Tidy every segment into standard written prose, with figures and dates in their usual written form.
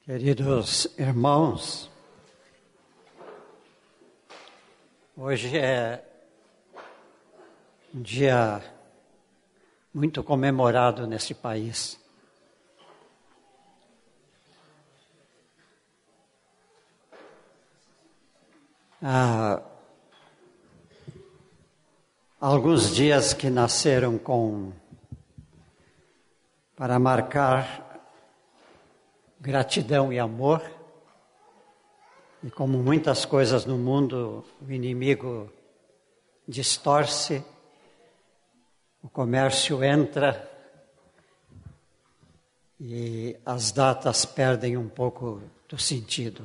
Queridos irmãos, hoje é um dia muito comemorado nesse país. Há alguns dias que nasceram para marcar gratidão e amor, e como muitas coisas no mundo, o inimigo distorce, o comércio entra e as datas perdem um pouco do sentido.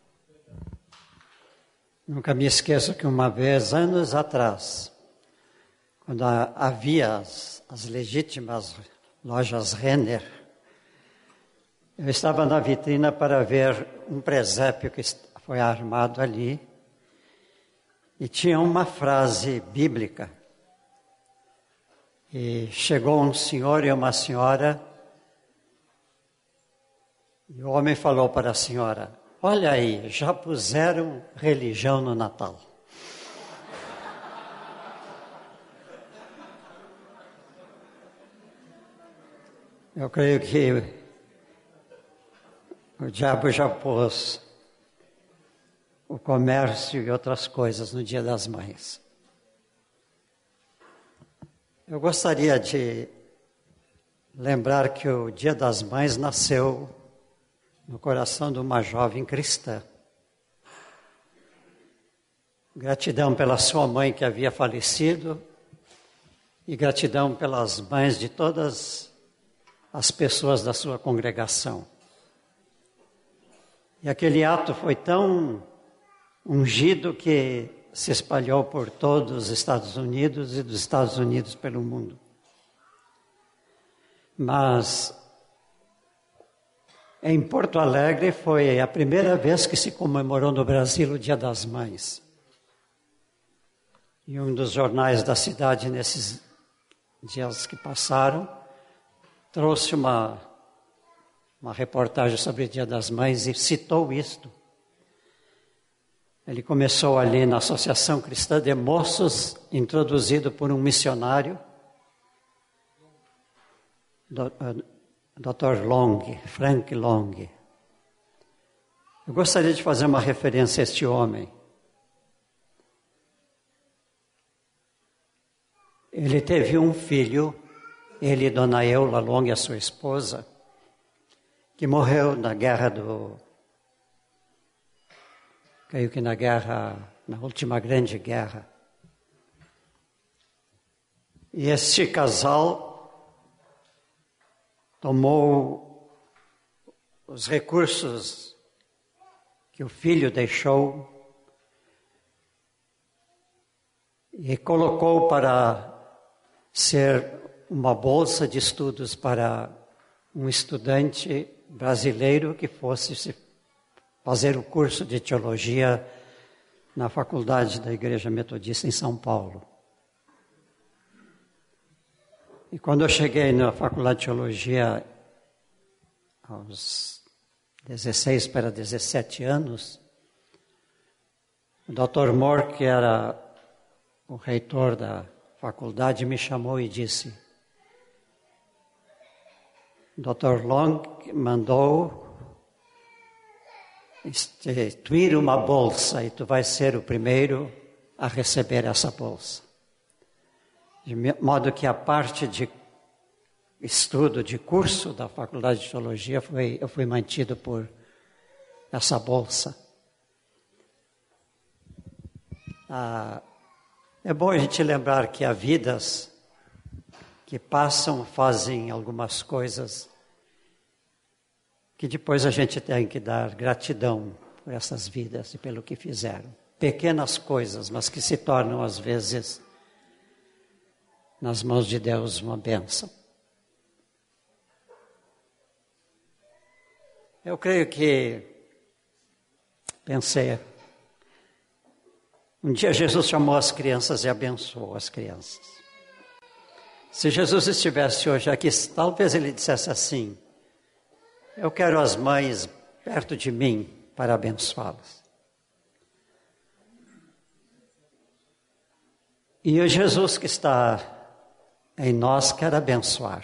Nunca me esqueço que uma vez, anos atrás, quando havia as legítimas lojas Renner, eu estava na vitrina para ver um presépio que foi armado ali e tinha uma frase bíblica. E chegou um senhor e uma senhora e o homem falou para a senhora: "Olha aí, já puseram religião no Natal." Eu creio que o diabo já pôs o comércio e outras coisas no Dia das Mães. Eu gostaria de lembrar que o Dia das Mães nasceu no coração de uma jovem cristã. Gratidão pela sua mãe que havia falecido e gratidão pelas mães de todas as pessoas da sua congregação. E aquele ato foi tão ungido que se espalhou por todos os Estados Unidos e dos Estados Unidos pelo mundo. Mas em Porto Alegre foi a primeira vez que se comemorou no Brasil o Dia das Mães. E um dos jornais da cidade, nesses dias que passaram, trouxe uma reportagem sobre o Dia das Mães e citou isto. Ele começou ali na Associação Cristã de Moços, introduzido por um missionário, Dr. Long, Frank Long. Eu gostaria de fazer uma referência a este homem. Ele teve um filho, ele e Dona Eula Long, a sua esposa, que morreu na guerra creio que na última grande guerra. E este casal tomou os recursos que o filho deixou e colocou para ser uma bolsa de estudos para um estudante brasileiro que fosse fazer o curso de teologia na faculdade da Igreja Metodista em São Paulo. E quando eu cheguei na faculdade de teologia aos 16 para 17 anos, o Dr. Moore, que era o reitor da faculdade, me chamou e disse: Dr. Long mandou instituir uma bolsa e tu vais ser o primeiro a receber essa bolsa. De modo que a parte de estudo, de curso da Faculdade de Teologia, eu fui mantido por essa bolsa. É bom a gente lembrar que há vidas que passam, fazem algumas coisas que depois a gente tem que dar gratidão por essas vidas e pelo que fizeram. Pequenas coisas, mas que se tornam às vezes, nas mãos de Deus, uma bênção. Eu creio que, pensei, um dia Jesus chamou as crianças e abençoou as crianças. Se Jesus estivesse hoje aqui, talvez ele dissesse assim: eu quero as mães perto de mim para abençoá-las. E o Jesus que está em nós quer abençoar.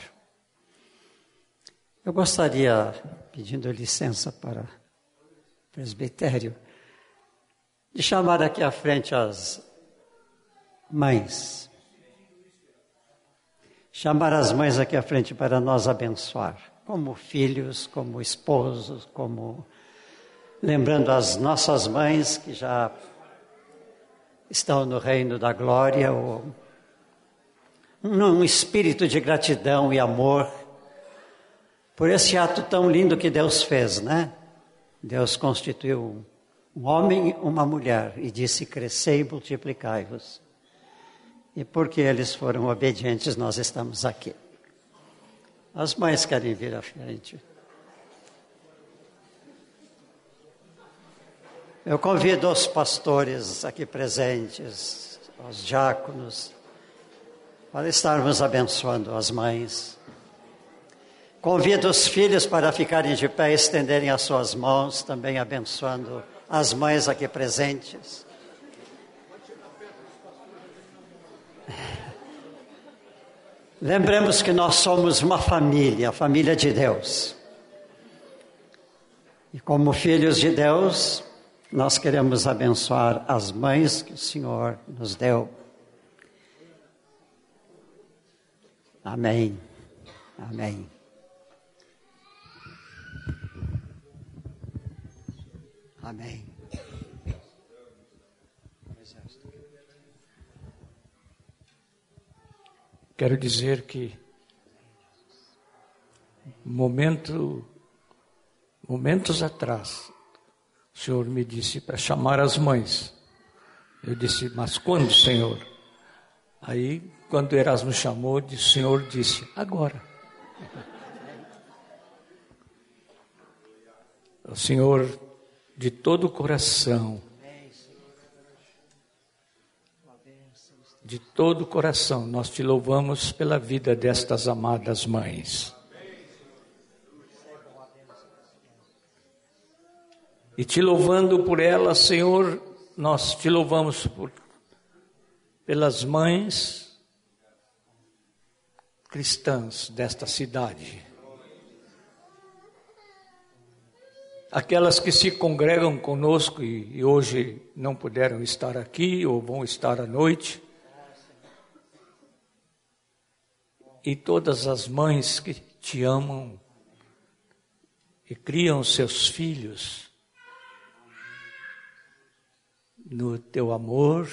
Eu gostaria, pedindo licença para o presbitério, de chamar aqui à frente as mães. Chamar as mães aqui à frente para nós abençoar, como filhos, como esposos, como lembrando as nossas mães que já estão no reino da glória, um espírito de gratidão e amor por esse ato tão lindo que Deus fez, né? Deus constituiu um homem e uma mulher e disse: crescei e multiplicai-vos. E porque eles foram obedientes, nós estamos aqui. As mães querem vir à frente. Eu convido os pastores aqui presentes, os diáconos, para estarmos abençoando as mães. Convido os filhos para ficarem de pé e estenderem as suas mãos, também abençoando as mães aqui presentes. Lembremos que nós somos uma família, a família de Deus. E como filhos de Deus, nós queremos abençoar as mães que o Senhor nos deu. Amém. Amém. Amém. Quero dizer que momentos atrás, o Senhor me disse para chamar as mães. Eu disse: mas quando, Senhor? Aí, quando Erasmo chamou, o Senhor disse: agora. O Senhor, de todo o coração, de todo o coração, nós te louvamos pela vida destas amadas mães. E te louvando por elas, Senhor, nós te louvamos pelas mães cristãs desta cidade. Aquelas que se congregam conosco e hoje não puderam estar aqui ou vão estar à noite. E todas as mães que te amam e criam seus filhos no teu amor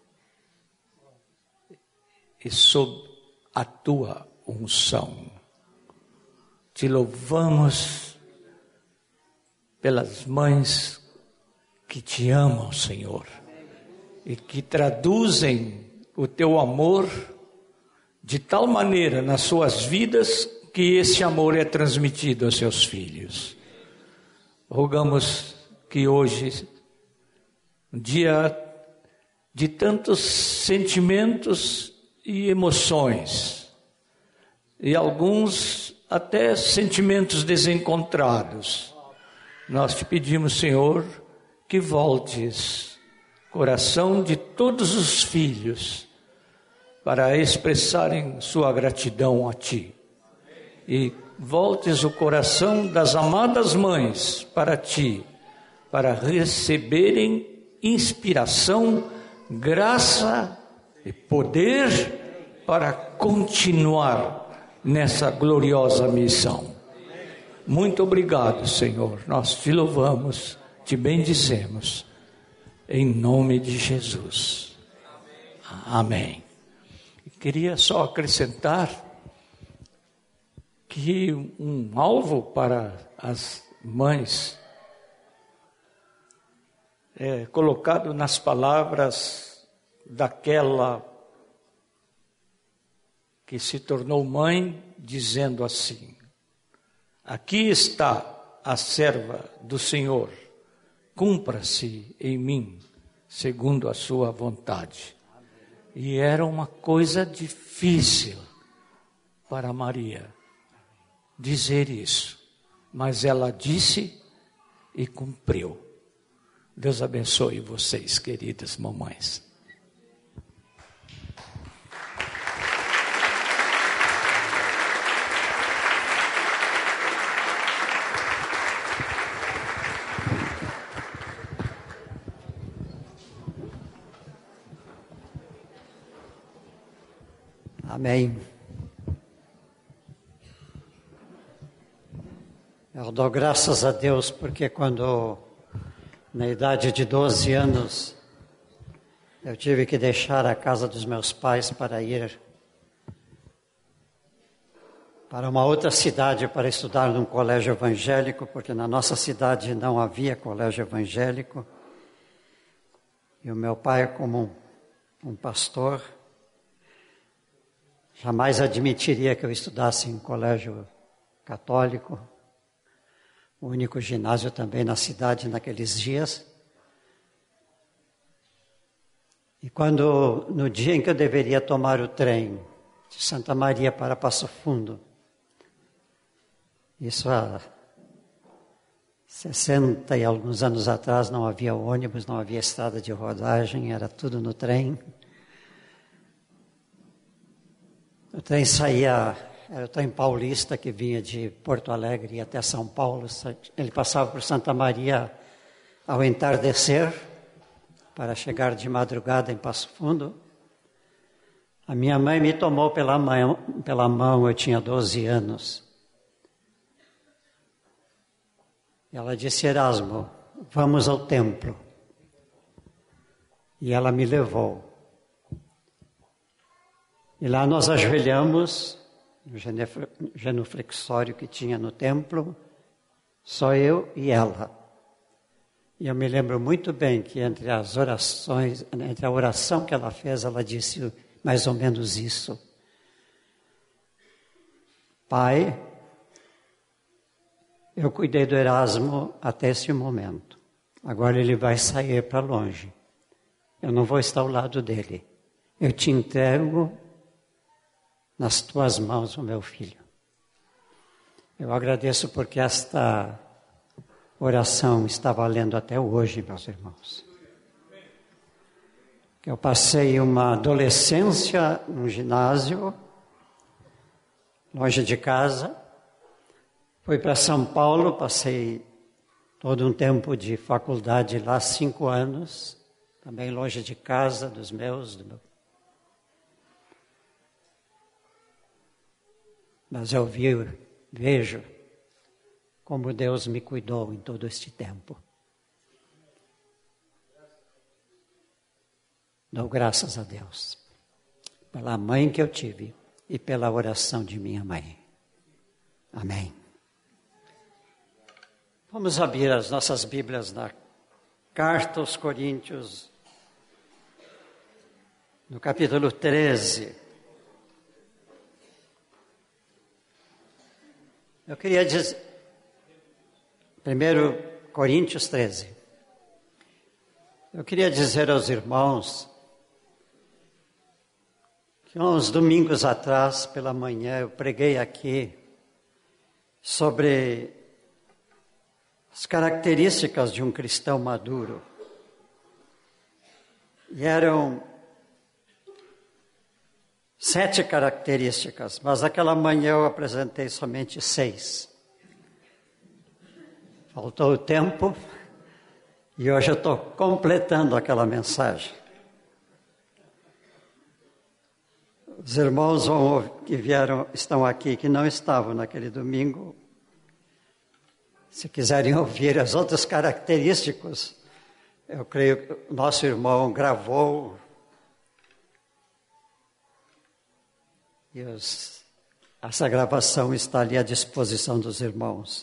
e sob a tua unção. Te louvamos pelas mães que te amam, Senhor, e que traduzem o teu amor de tal maneira nas suas vidas que esse amor é transmitido aos seus filhos. Rogamos que hoje, um dia de tantos sentimentos e emoções, e alguns até sentimentos desencontrados, nós te pedimos, Senhor, que voltes o coração de todos os filhos para expressarem sua gratidão a Ti. E voltes o coração das amadas mães para Ti, para receberem inspiração, graça e poder para continuar nessa gloriosa missão. Muito obrigado, Senhor. Nós te louvamos, te bendizemos, em nome de Jesus. Amém. Queria só acrescentar que um alvo para as mães é colocado nas palavras daquela que se tornou mãe, dizendo assim: aqui está a serva do Senhor, cumpra-se em mim segundo a sua vontade. E era uma coisa difícil para Maria dizer isso, mas ela disse e cumpriu. Deus abençoe vocês, queridas mamães. Amém. Eu dou graças a Deus porque quando, na idade de 12 anos, eu tive que deixar a casa dos meus pais para ir para uma outra cidade para estudar num colégio evangélico, porque na nossa cidade não havia colégio evangélico. E o meu pai, como um pastor, jamais admitiria que eu estudasse em colégio católico, o único ginásio também na cidade naqueles dias. E quando, no dia em que eu deveria tomar o trem de Santa Maria para Passo Fundo, isso há 60 e alguns anos atrás, não havia ônibus, não havia estrada de rodagem, era tudo no trem. O trem saía, era o trem paulista que vinha de Porto Alegre e até São Paulo. Ele passava por Santa Maria ao entardecer, para chegar de madrugada em Passo Fundo. A minha mãe me tomou pela mão, eu tinha 12 anos. Ela disse: Erasmo, vamos ao templo. E ela me levou. E lá nós ajoelhamos no genuflexório que tinha no templo, só eu e ela. E eu me lembro muito bem que entre as orações, entre a oração que ela fez, ela disse mais ou menos isso: Pai, eu cuidei do Erasmo até esse momento. Agora ele vai sair para longe. Eu não vou estar ao lado dele. Eu te entrego nas tuas mãos, o meu filho. Eu agradeço porque esta oração está valendo até hoje, meus irmãos. Eu passei uma adolescência num ginásio, longe de casa. Fui para São Paulo, passei todo um tempo de faculdade lá, 5 anos, também longe de casa, dos meus, do meu. Mas eu vejo como Deus me cuidou em todo este tempo. Dou graças a Deus pela mãe que eu tive e pela oração de minha mãe. Amém. Vamos abrir as nossas Bíblias na Carta aos Coríntios, no capítulo 13. Eu queria dizer, 1 Coríntios 13. Eu queria dizer aos irmãos que uns domingos atrás, pela manhã, eu preguei aqui sobre as características de um cristão maduro. E eram 7 características, mas aquela manhã eu apresentei somente 6. Faltou o tempo e hoje eu estou completando aquela mensagem. Os irmãos que estão aqui, que não estavam naquele domingo, se quiserem ouvir as outras características, eu creio que o nosso irmão gravou e essa gravação está ali à disposição dos irmãos.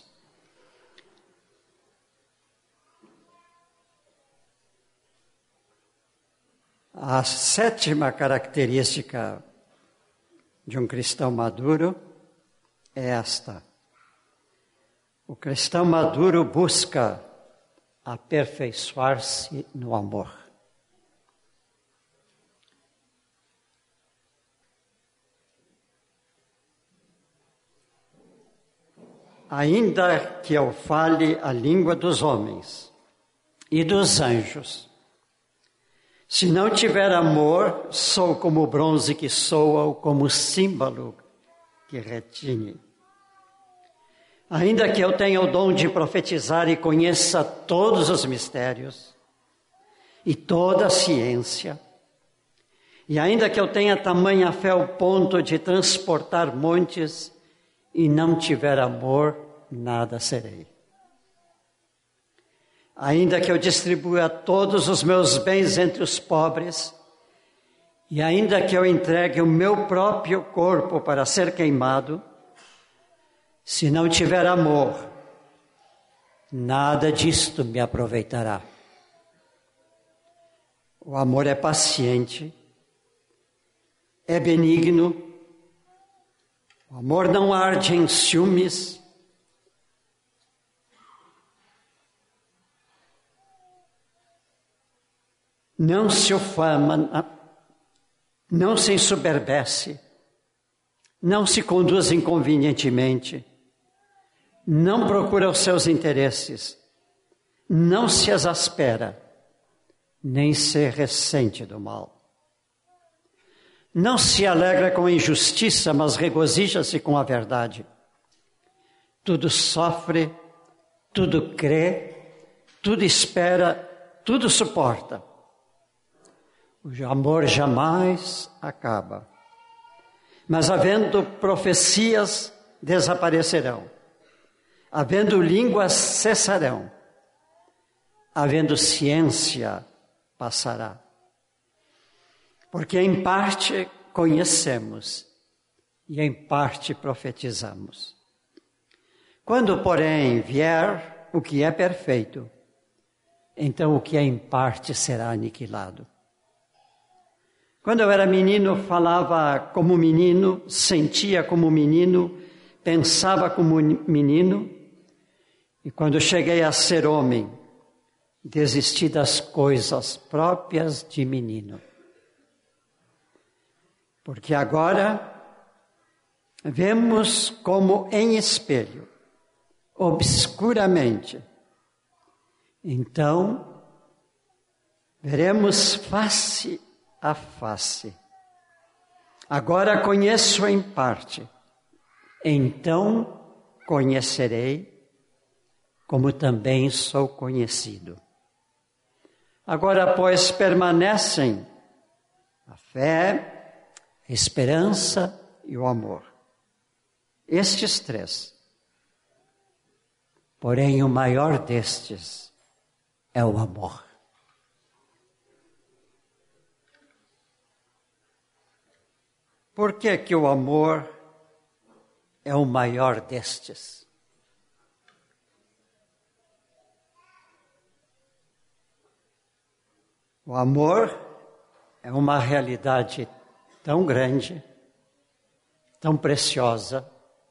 A 7ª característica de um cristão maduro é esta: o cristão maduro busca aperfeiçoar-se no amor. ainda que eu fale a língua dos homens e dos anjos, se não tiver amor, sou como o bronze que soa ou como o símbolo que retine. Ainda que eu tenha o dom de profetizar e conheça todos os mistérios e toda a ciência, e ainda que eu tenha tamanha fé ao ponto de transportar montes e não tiver amor, nada serei. Ainda que eu distribua todos os meus bens entre os pobres, e ainda que eu entregue o meu próprio corpo para ser queimado, se não tiver amor, nada disto me aproveitará. O amor é paciente, é benigno, o amor não arde em ciúmes, não se ufama, não se ensoberbece, não se conduz inconvenientemente, não procura os seus interesses, não se exaspera, nem se ressente do mal. Não se alegra com a injustiça, mas regozija-se com a verdade. Tudo sofre, tudo crê, tudo espera, tudo suporta. O amor jamais acaba. Mas havendo profecias, desaparecerão. Havendo línguas, cessarão. Havendo ciência, passará. Porque em parte conhecemos e em parte profetizamos. Quando, porém, vier o que é perfeito, então o que é em parte será aniquilado. Quando eu era menino, falava como menino, sentia como menino, pensava como menino, e quando cheguei a ser homem, desisti das coisas próprias de menino. Porque agora vemos como em espelho, obscuramente. Então, veremos face a face. Agora conheço em parte, então conhecerei, como também sou conhecido. Agora, pois, permanecem a fé, a esperança e o amor. Estes três. Porém, o maior destes é o amor. Por que que o amor é o maior destes? O amor é uma realidade tão grande, tão preciosa,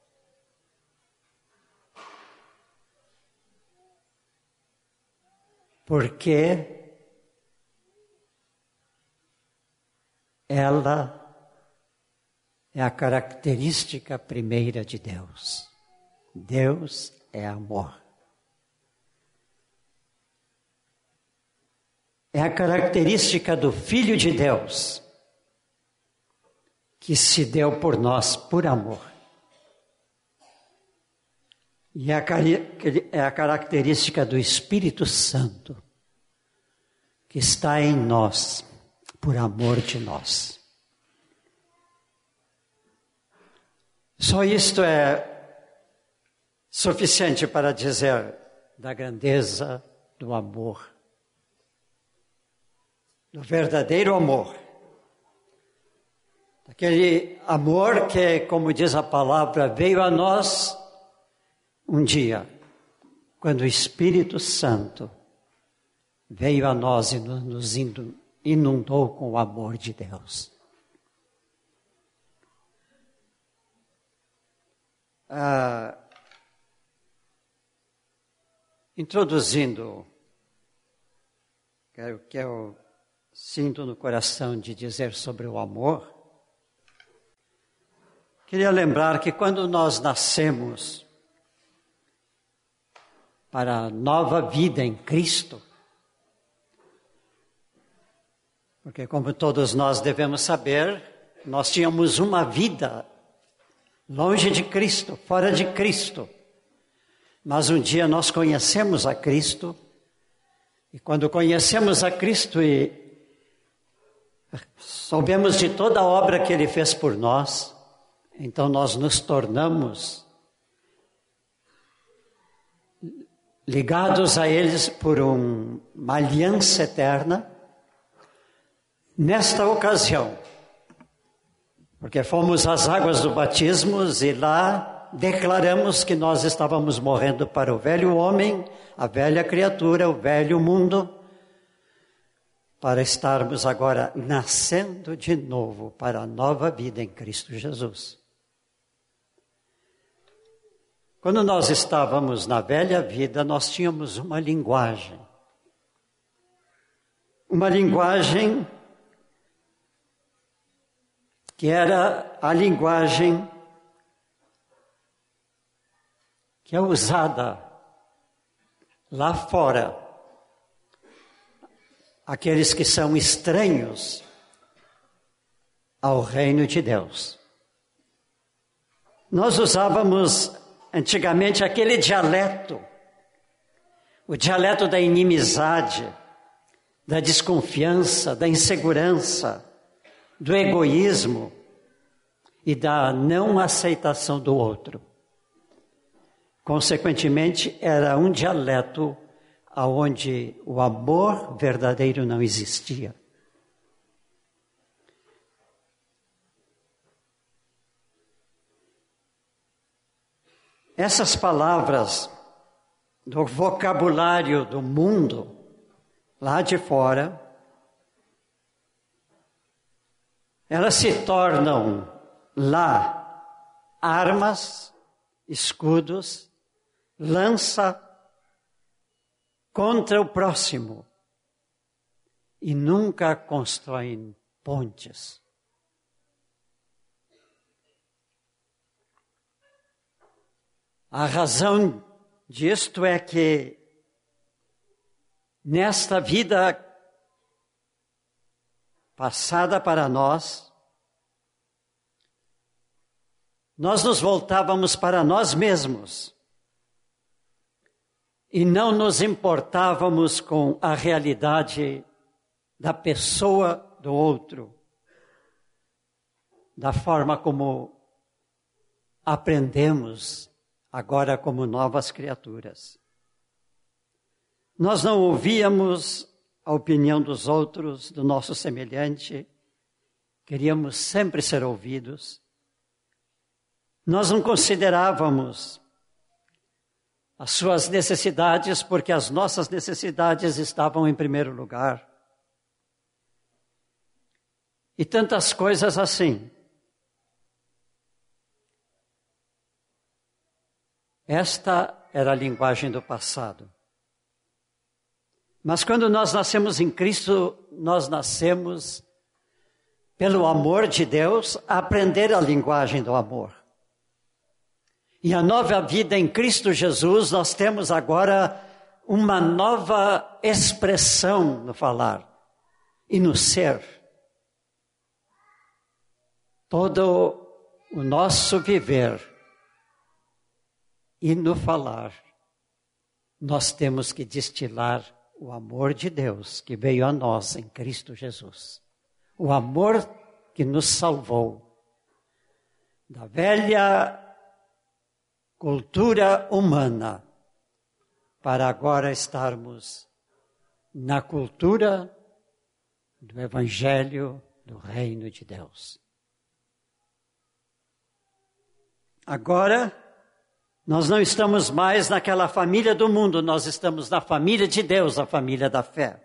porque ela é a característica primeira de Deus. Deus é amor. É a característica do Filho de Deus, que se deu por nós por amor. E é a característica do Espírito Santo, que está em nós por amor de nós. Só isto é suficiente para dizer da grandeza do amor, do verdadeiro amor. Aquele amor que, como diz a palavra, veio a nós um dia, quando o Espírito Santo veio a nós e nos inundou com o amor de Deus. Introduzindo o que eu sinto no coração de dizer sobre o amor, queria lembrar que quando nós nascemos, para a nova vida em Cristo. Porque, como todos nós devemos saber, nós tínhamos uma vida longe de Cristo, fora de Cristo. Mas um dia nós conhecemos a Cristo, e quando conhecemos a Cristo e soubemos de toda a obra que Ele fez por nós, então nós nos tornamos ligados a eles por uma aliança eterna. Nesta ocasião, porque fomos às águas do batismo e lá declaramos que nós estávamos morrendo para o velho homem, a velha criatura, o velho mundo, para estarmos agora nascendo de novo para a nova vida em Cristo Jesus. Quando nós estávamos na velha vida, nós tínhamos uma linguagem que era a linguagem que é usada lá fora. Aqueles que são estranhos ao reino de Deus. Nós usávamos antigamente aquele dialeto, o dialeto da inimizade, da desconfiança, da insegurança, do egoísmo e da não aceitação do outro. Consequentemente, era um dialeto onde o amor verdadeiro não existia. Essas palavras do vocabulário do mundo, lá de fora, elas se tornam lá armas, escudos, lança contra o próximo e nunca constroem pontes. A razão disto é que nesta vida passada para nós nos voltávamos para nós mesmos e não nos importávamos com a realidade da pessoa do outro, da forma como aprendemos agora como novas criaturas. Nós não ouvíamos a opinião dos outros, do nosso semelhante, queríamos sempre ser ouvidos. Nós não considerávamos as suas necessidades, porque as nossas necessidades estavam em primeiro lugar. E tantas coisas assim. Esta era a linguagem do passado. Mas quando nós nascemos em Cristo, nós nascemos pelo amor de Deus a aprender a linguagem do amor. E a nova vida em Cristo Jesus, nós temos agora uma nova expressão no falar e no ser. Todo o nosso viver e no falar, nós temos que destilar o amor de Deus que veio a nós em Cristo Jesus. O amor que nos salvou da velha cultura humana para agora estarmos na cultura do Evangelho do Reino de Deus. Agora, nós não estamos mais naquela família do mundo, nós estamos na família de Deus, a família da fé.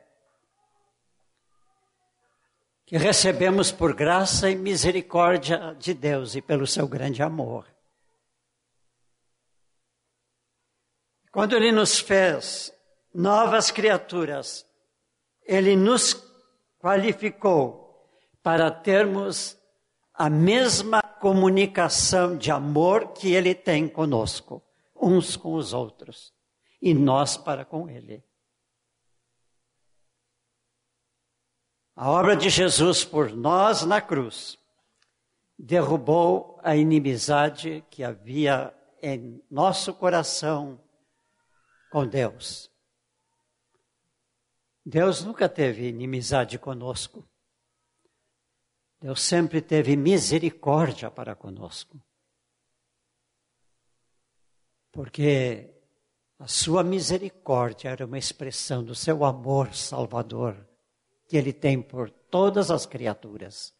Que recebemos por graça e misericórdia de Deus e pelo seu grande amor. Quando Ele nos fez novas criaturas, Ele nos qualificou para termos a mesma comunicação de amor que Ele tem conosco, uns com os outros. e nós para com Ele. A obra de Jesus por nós na cruz derrubou a inimizade que havia em nosso coração com Deus. Deus nunca teve inimizade conosco. Deus sempre teve misericórdia para conosco. Porque a sua misericórdia era uma expressão do seu amor salvador que Ele tem por todas as criaturas.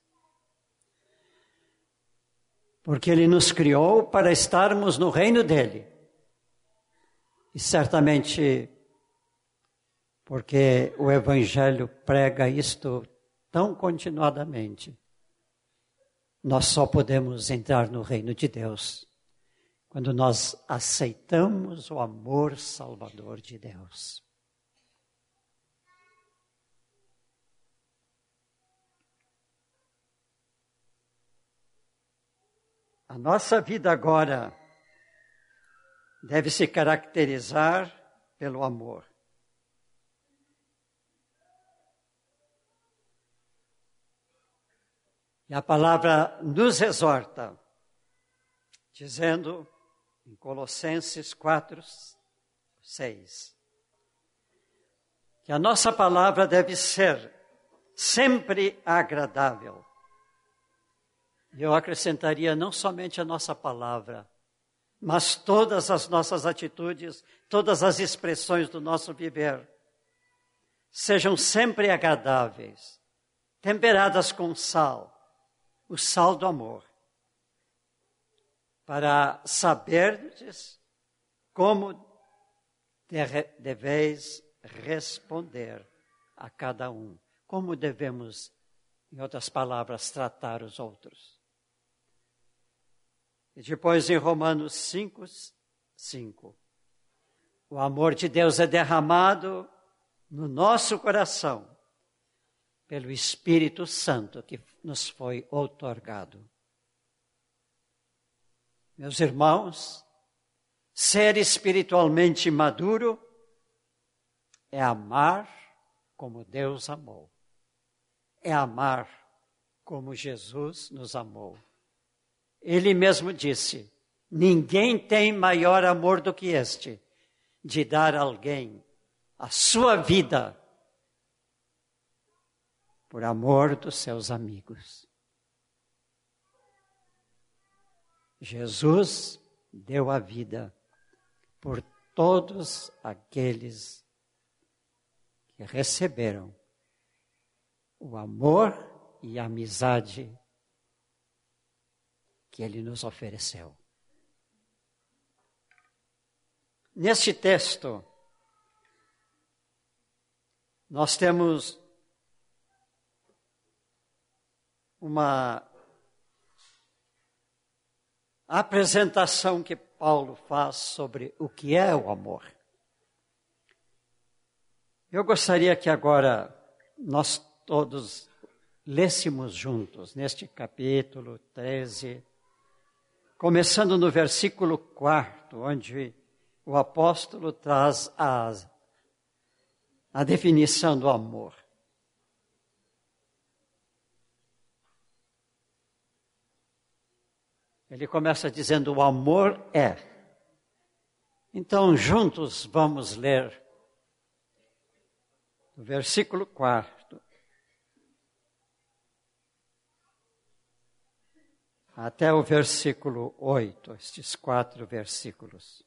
Porque Ele nos criou para estarmos no reino dEle. E certamente, porque o Evangelho prega isto tão continuadamente, nós só podemos entrar no reino de Deus quando nós aceitamos o amor salvador de Deus. A nossa vida agora deve se caracterizar pelo amor. E a palavra nos exorta, dizendo em Colossenses 4:6, que a nossa palavra deve ser sempre agradável. E eu acrescentaria não somente a nossa palavra, mas todas as nossas atitudes, todas as expressões do nosso viver, sejam sempre agradáveis, temperadas com sal, o sal do amor, para saberdes como deveis responder a cada um, como devemos, em outras palavras, tratar os outros. E depois em Romanos 5:5, o amor de Deus é derramado no nosso coração pelo Espírito Santo que nos foi outorgado. Meus irmãos, ser espiritualmente maduro é amar como Deus amou. É amar como Jesus nos amou. Ele mesmo disse, ninguém tem maior amor do que este, de dar a alguém a sua vida por amor dos seus amigos. Jesus deu a vida por todos aqueles que receberam o amor e a amizade que Ele nos ofereceu. Neste texto, nós temos uma apresentação que Paulo faz sobre o que é o amor. Eu gostaria que agora nós todos lêssemos juntos neste capítulo 13, começando no versículo 4, onde o apóstolo traz a definição do amor. Ele começa dizendo, o amor é. Então, juntos vamos ler o versículo 4 até o versículo 8, estes 4 versículos.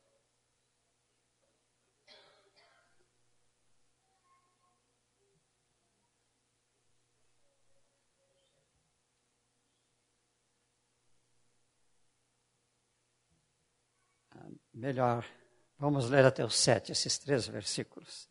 Melhor, vamos ler até o 7, esses 3 versículos.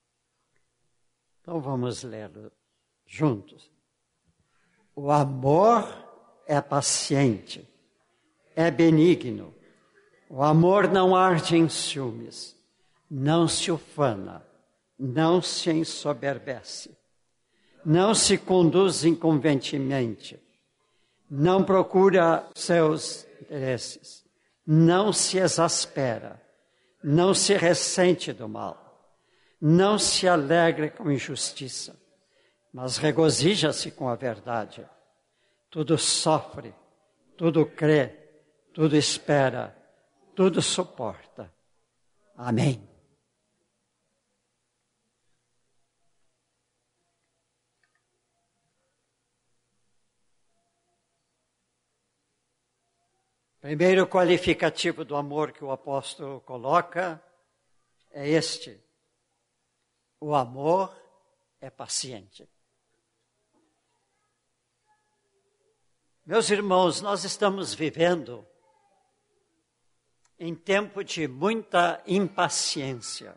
Então vamos lê-lo juntos. O amor é paciente, é benigno. O amor não arde em ciúmes, não se ufana, não se ensoberbece, não se conduz inconvenientemente, não procura seus interesses, não se exaspera, não se ressente do mal, não se alegra com injustiça, mas regozija-se com a verdade. Tudo sofre, tudo crê, tudo espera, tudo suporta. Amém. Primeiro qualificativo do amor que o apóstolo coloca é este: o amor é paciente. Meus irmãos, nós estamos vivendo em tempo de muita impaciência.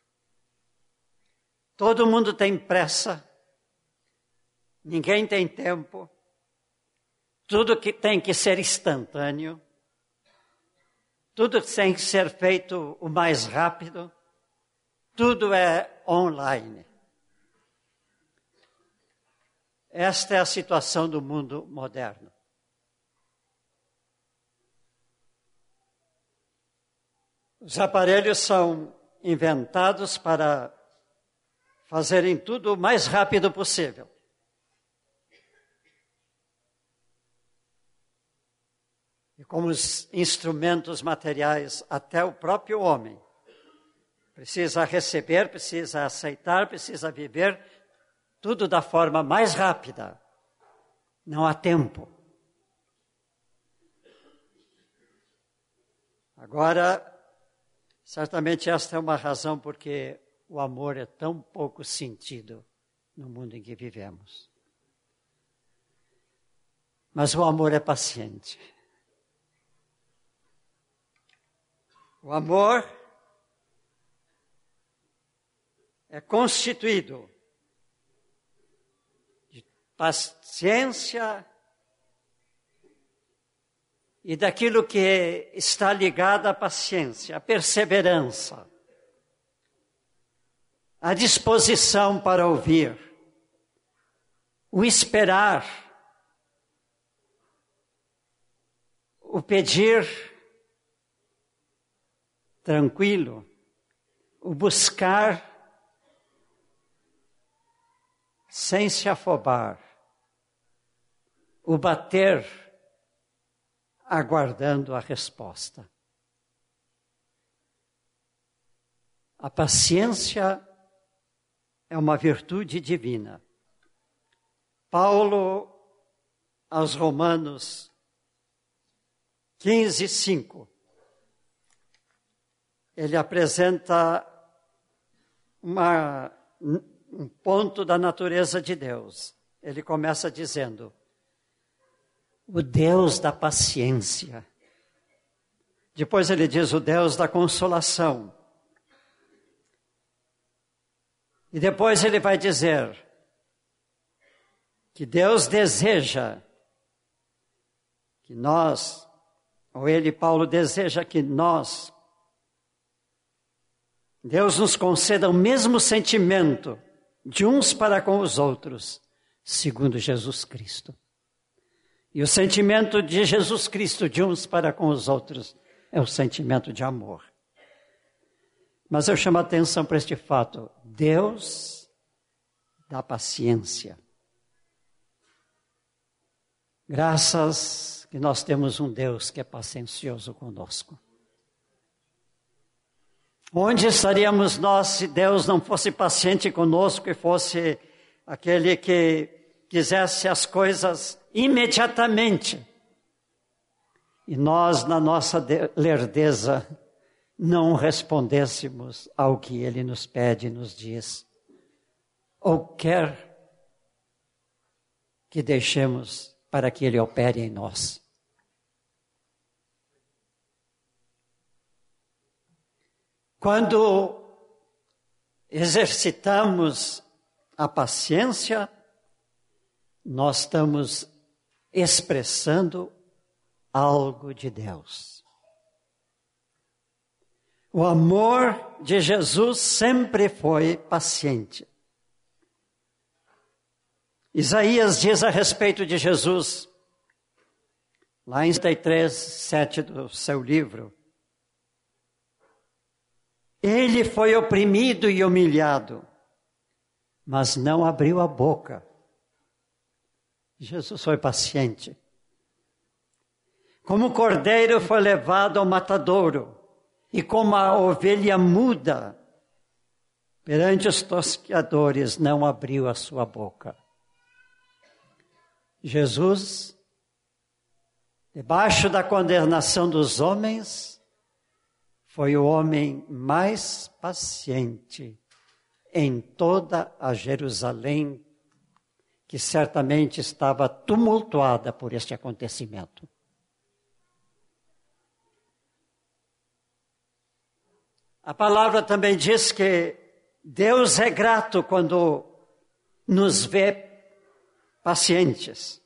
Todo mundo tem pressa, ninguém tem tempo, tudo que tem que ser instantâneo, tudo tem que ser feito o mais rápido, tudo é online. Esta é a situação do mundo moderno. Os aparelhos são inventados para fazerem tudo o mais rápido possível. E como os instrumentos materiais, até o próprio homem precisa receber, precisa aceitar, precisa viver tudo da forma mais rápida. Não há tempo. Agora, certamente esta é uma razão porque o amor é tão pouco sentido no mundo em que vivemos. Mas o amor é paciente. O amor é constituído de paciência e daquilo que está ligado à paciência, a perseverança, a disposição para ouvir, o esperar, o pedir tranquilo, o buscar sem se afobar, o bater aguardando a resposta. A paciência é uma virtude divina. Paulo, aos Romanos 15:5, ele apresenta um ponto da natureza de Deus. Ele começa dizendo: o Deus da paciência. Depois ele diz: o Deus da consolação. E depois ele vai dizer que Deus deseja que nós, ou ele, Paulo, deseja que nós, Deus nos conceda o mesmo sentimento de uns para com os outros, segundo Jesus Cristo. E o sentimento de Jesus Cristo de uns para com os outros é o sentimento de amor. Mas eu chamo a atenção para este fato: Deus dá paciência. Graças que nós temos um Deus que é paciencioso conosco. Onde estaríamos nós se Deus não fosse paciente conosco e fosse aquele que quisesse as coisas imediatamente? E nós, na nossa lerdeza, não respondêssemos ao que Ele nos pede e nos diz, ou quer que deixemos para que Ele opere em nós. Quando exercitamos a paciência, nós estamos expressando algo de Deus. O amor de Jesus sempre foi paciente. Isaías diz a respeito de Jesus, lá em 33:7 do seu livro: Ele foi oprimido e humilhado, mas não abriu a boca. Jesus foi paciente. Como o cordeiro foi levado ao matadouro, e como a ovelha muda, perante os tosqueadores, não abriu a sua boca. Jesus, debaixo da condenação dos homens, foi o homem mais paciente em toda a Jerusalém, que certamente estava tumultuada por este acontecimento. A palavra também diz que Deus é grato quando nos vê pacientes.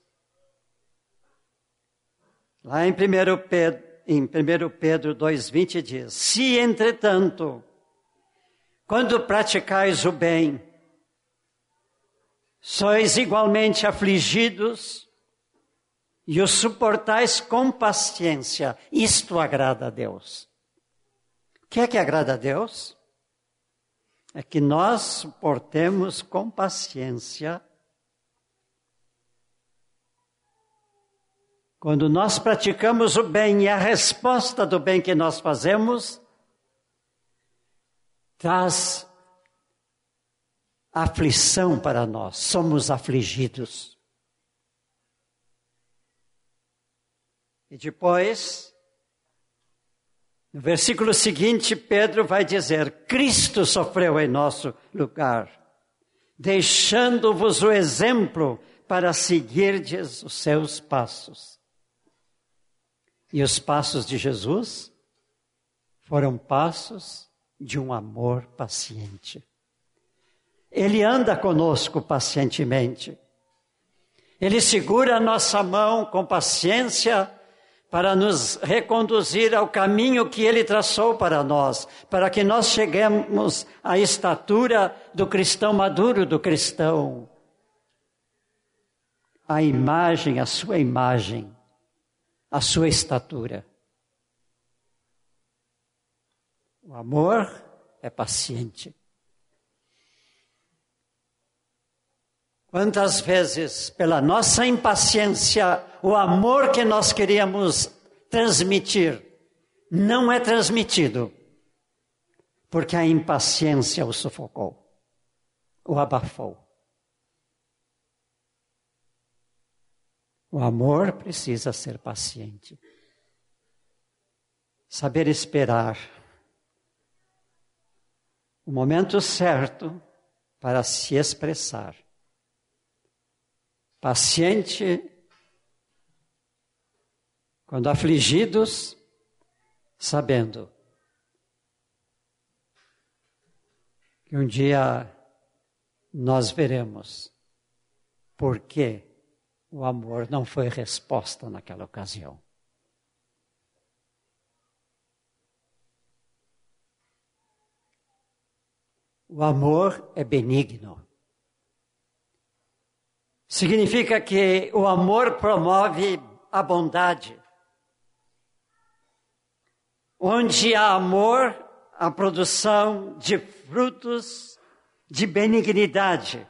Lá em 1 Pedro 2,20 diz: se, entretanto, quando praticais o bem, sois igualmente afligidos e o suportais com paciência, isto agrada a Deus. O que é que agrada a Deus? É que nós suportemos com paciência quando nós praticamos o bem, e a resposta do bem que nós fazemos traz aflição para nós, somos afligidos. E depois, no versículo seguinte, Pedro vai dizer: Cristo sofreu em nosso lugar, deixando-vos o exemplo para seguirdes os seus passos. E os passos de Jesus foram passos de um amor paciente. Ele anda conosco pacientemente. Ele segura a nossa mão com paciência para nos reconduzir ao caminho que Ele traçou para nós, para que nós cheguemos à estatura do cristão maduro, do cristão. A imagem, a sua imagem, a sua estatura. O amor é paciente. Quantas vezes, pela nossa impaciência, o amor que nós queríamos transmitir não é transmitido, porque a impaciência o sufocou, o abafou. O amor precisa ser paciente. Saber esperar o momento certo para se expressar. Paciente quando afligidos, sabendo que um dia nós veremos por que o amor não foi resposta naquela ocasião. O amor é benigno. Significa que o amor promove a bondade. Onde há amor, a produção de frutos de benignidade.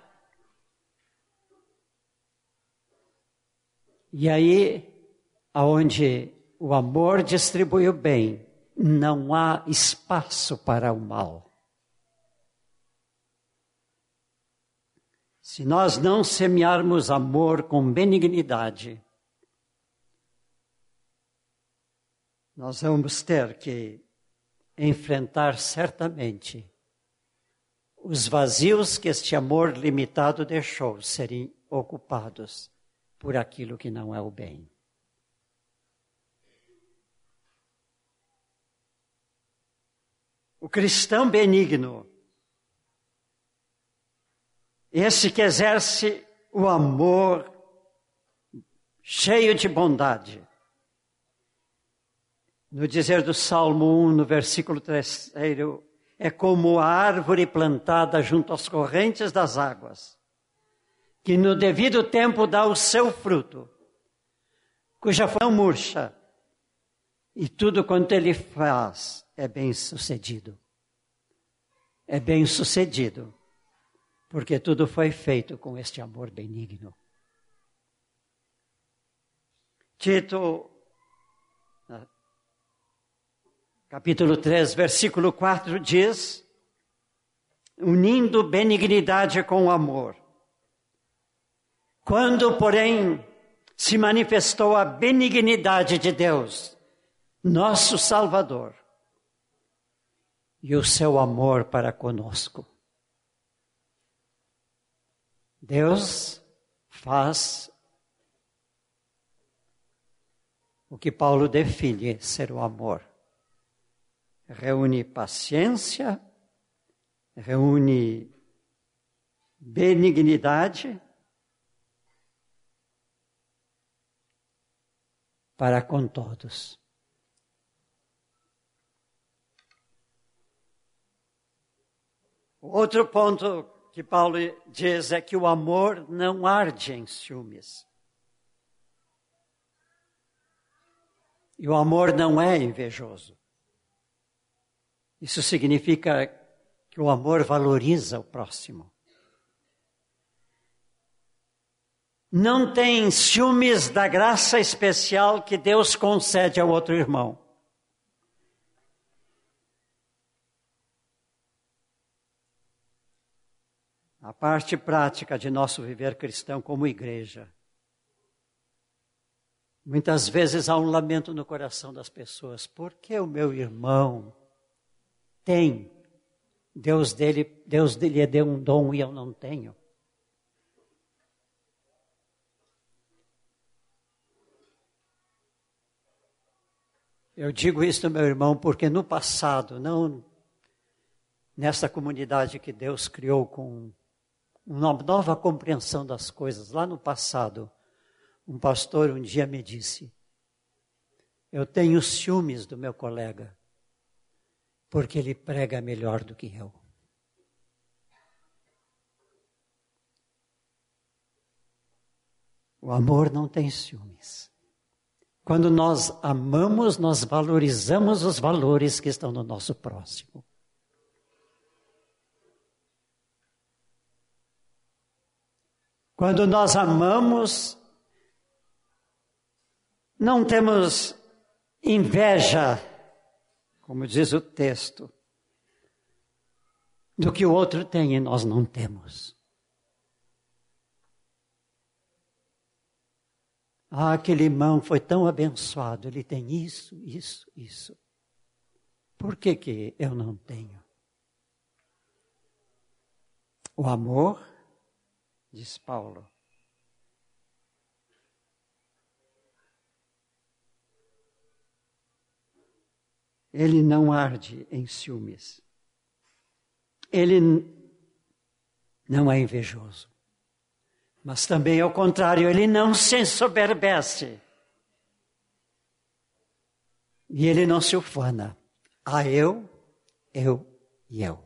E aí, aonde o amor distribui o bem, não há espaço para o mal. Se nós não semearmos amor com benignidade, nós vamos ter que enfrentar certamente os vazios que este amor limitado deixou serem ocupados por aquilo que não é o bem. O cristão benigno, esse que exerce o amor cheio de bondade. No dizer do Salmo 1, no versículo 3, é como a árvore plantada junto às correntes das águas, que no devido tempo dá o seu fruto, cuja folha não murcha, e tudo quanto ele faz é bem sucedido. é bem-sucedido, porque tudo foi feito com este amor benigno. Tito, capítulo 3, versículo 4 diz: unindo benignidade com amor. Quando, porém, se manifestou a benignidade de Deus, nosso Salvador, e o seu amor para conosco. Deus faz o que Paulo define ser o amor. Reúne paciência, reúne benignidade para com todos. Outro ponto que Paulo diz é que o amor não arde em ciúmes. E o amor não é invejoso. Isso significa que o amor valoriza o próximo. Não tem ciúmes da graça especial que Deus concede ao outro irmão. A parte prática de nosso viver cristão como igreja. Muitas vezes há um lamento no coração das pessoas. Por que o meu irmão tem? Deus lhe deu um dom e eu não tenho. Eu digo isso, meu irmão, porque no passado, não nessa comunidade que Deus criou com uma nova compreensão das coisas, lá no passado, um pastor um dia me disse: eu tenho ciúmes do meu colega, porque ele prega melhor do que eu. O amor não tem ciúmes. Quando nós amamos, nós valorizamos os valores que estão no nosso próximo. Quando nós amamos, não temos inveja, como diz o texto, do que o outro tem e nós não temos. Ah, aquele irmão foi tão abençoado, ele tem isso, isso, isso. Por que eu não tenho? O amor, diz Paulo, ele não arde em ciúmes. Ele não é invejoso. Mas também, ao contrário, ele não se ensoberbece. E ele não se ufana. Eu e eu.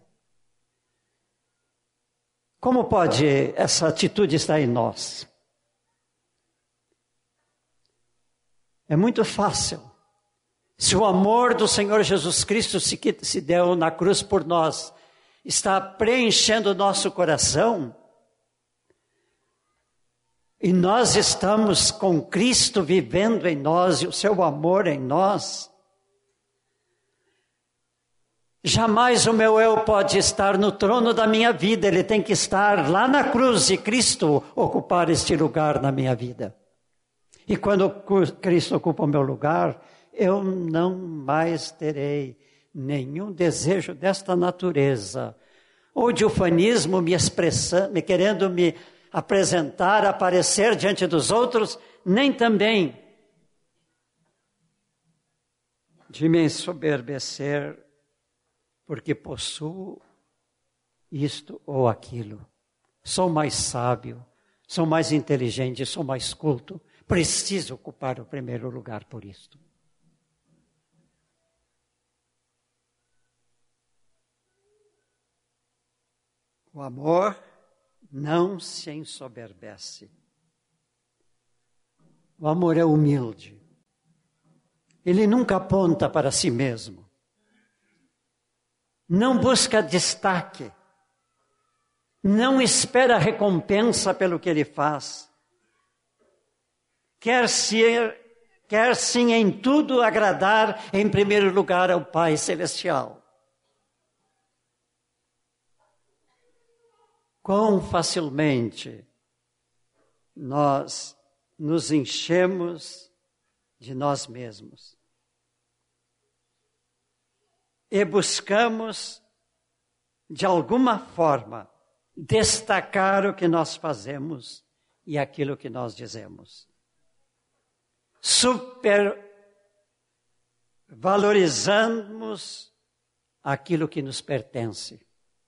Como pode essa atitude estar em nós? É muito fácil. Se o amor do Senhor Jesus Cristo se deu na cruz por nós, está preenchendo o nosso coração, e nós estamos com Cristo vivendo em nós e o seu amor em nós, jamais o meu eu pode estar no trono da minha vida, ele tem que estar lá na cruz e Cristo ocupar este lugar na minha vida. E quando Cristo ocupa o meu lugar, eu não mais terei nenhum desejo desta natureza, ou de ufanismo me querendo me apresentar, aparecer diante dos outros, nem também de me ensoberbecer porque possuo isto ou aquilo. Sou mais sábio, sou mais inteligente, sou mais culto, preciso ocupar o primeiro lugar por isto. O amor não se ensoberbece. O amor é humilde. Ele nunca aponta para si mesmo. não busca destaque, não espera recompensa pelo que ele faz. Quer sim em tudo agradar, em primeiro lugar, ao Pai Celestial. Quão facilmente nós nos enchemos de nós mesmos e buscamos, de alguma forma, destacar o que nós fazemos e aquilo que nós dizemos. Supervalorizamos aquilo que nos pertence.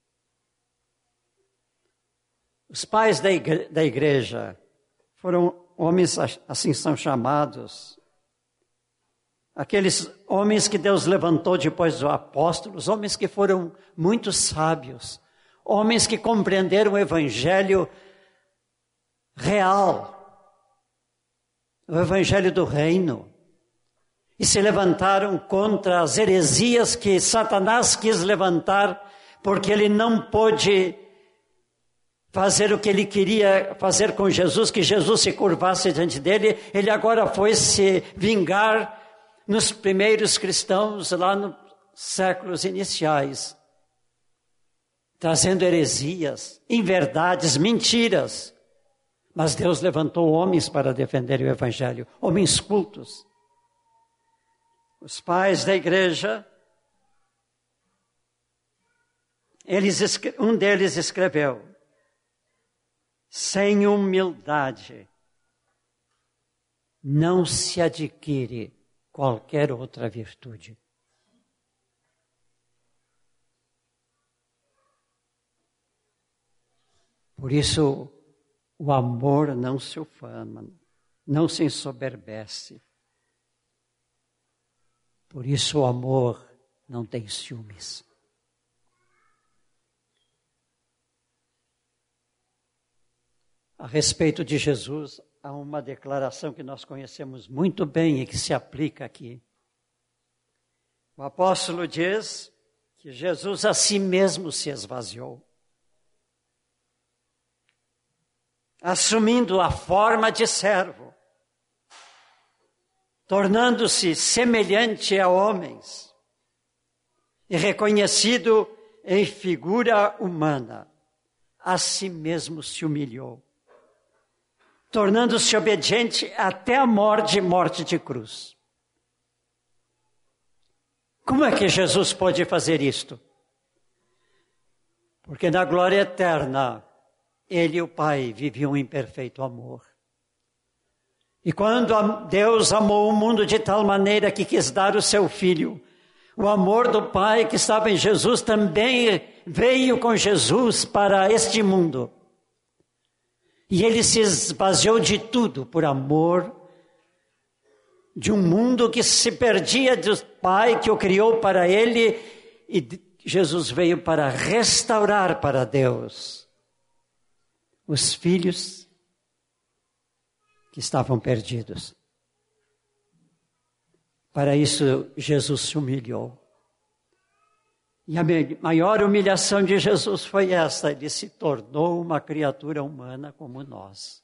Os pais da igreja foram homens, assim são chamados, aqueles homens que Deus levantou depois dos apóstolos, homens que foram muito sábios, homens que compreenderam o evangelho real, o evangelho do reino, e se levantaram contra as heresias que Satanás quis levantar, porque ele não pôde fazer o que ele queria fazer com Jesus, que Jesus se curvasse diante dele. Ele agora foi se vingar nos primeiros cristãos, lá nos séculos iniciais, trazendo heresias, inverdades, mentiras. Mas Deus levantou homens para defender o evangelho, homens cultos. Os pais da igreja, um deles escreveu: sem humildade não se adquire qualquer outra virtude. Por isso, o amor não se ufana, não se ensoberbece. Por isso, o amor não tem ciúmes. A respeito de Jesus, há uma declaração que nós conhecemos muito bem e que se aplica aqui. O apóstolo diz que Jesus a si mesmo se esvaziou, assumindo a forma de servo, tornando-se semelhante a homens e reconhecido em figura humana, a si mesmo se humilhou, tornando-se obediente até a morte de cruz. Como é que Jesus pôde fazer isto? Porque na glória eterna, Ele e o Pai viviam em perfeito amor. E quando Deus amou o mundo de tal maneira que quis dar o seu Filho, o amor do Pai que estava em Jesus também veio com Jesus para este mundo. E Ele se esvaziou de tudo por amor de um mundo que se perdia do Pai que o criou para Ele, e Jesus veio para restaurar para Deus os filhos que estavam perdidos. Para isso, Jesus se humilhou. E a maior humilhação de Jesus foi essa: Ele se tornou uma criatura humana como nós.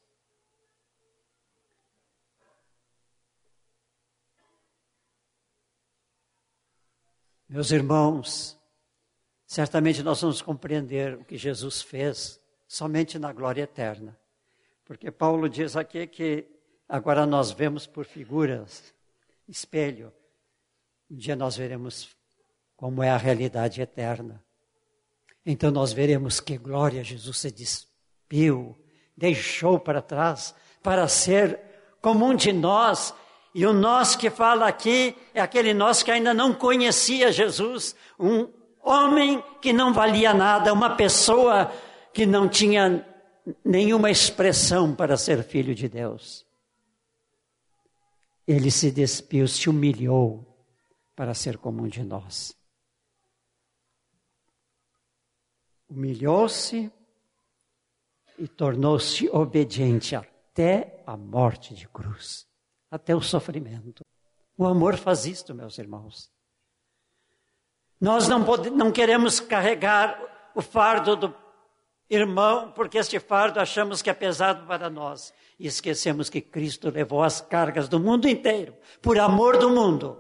Meus irmãos, certamente nós vamos compreender o que Jesus fez somente na glória eterna. Porque Paulo diz aqui que agora nós vemos por figuras, espelho. Um dia nós veremos como é a realidade eterna. Então nós veremos que glória Jesus se despiu, deixou para trás, para ser como um de nós. E o nós que fala aqui é aquele nós que ainda não conhecia Jesus, um homem que não valia nada, uma pessoa que não tinha nenhuma expressão para ser filho de Deus. Ele se despiu, se humilhou para ser como um de nós. Humilhou-se e tornou-se obediente até a morte de cruz, até o sofrimento. O amor faz isto, meus irmãos. Nós não queremos carregar o fardo do irmão, porque este fardo achamos que é pesado para nós. E esquecemos que Cristo levou as cargas do mundo inteiro, por amor do mundo.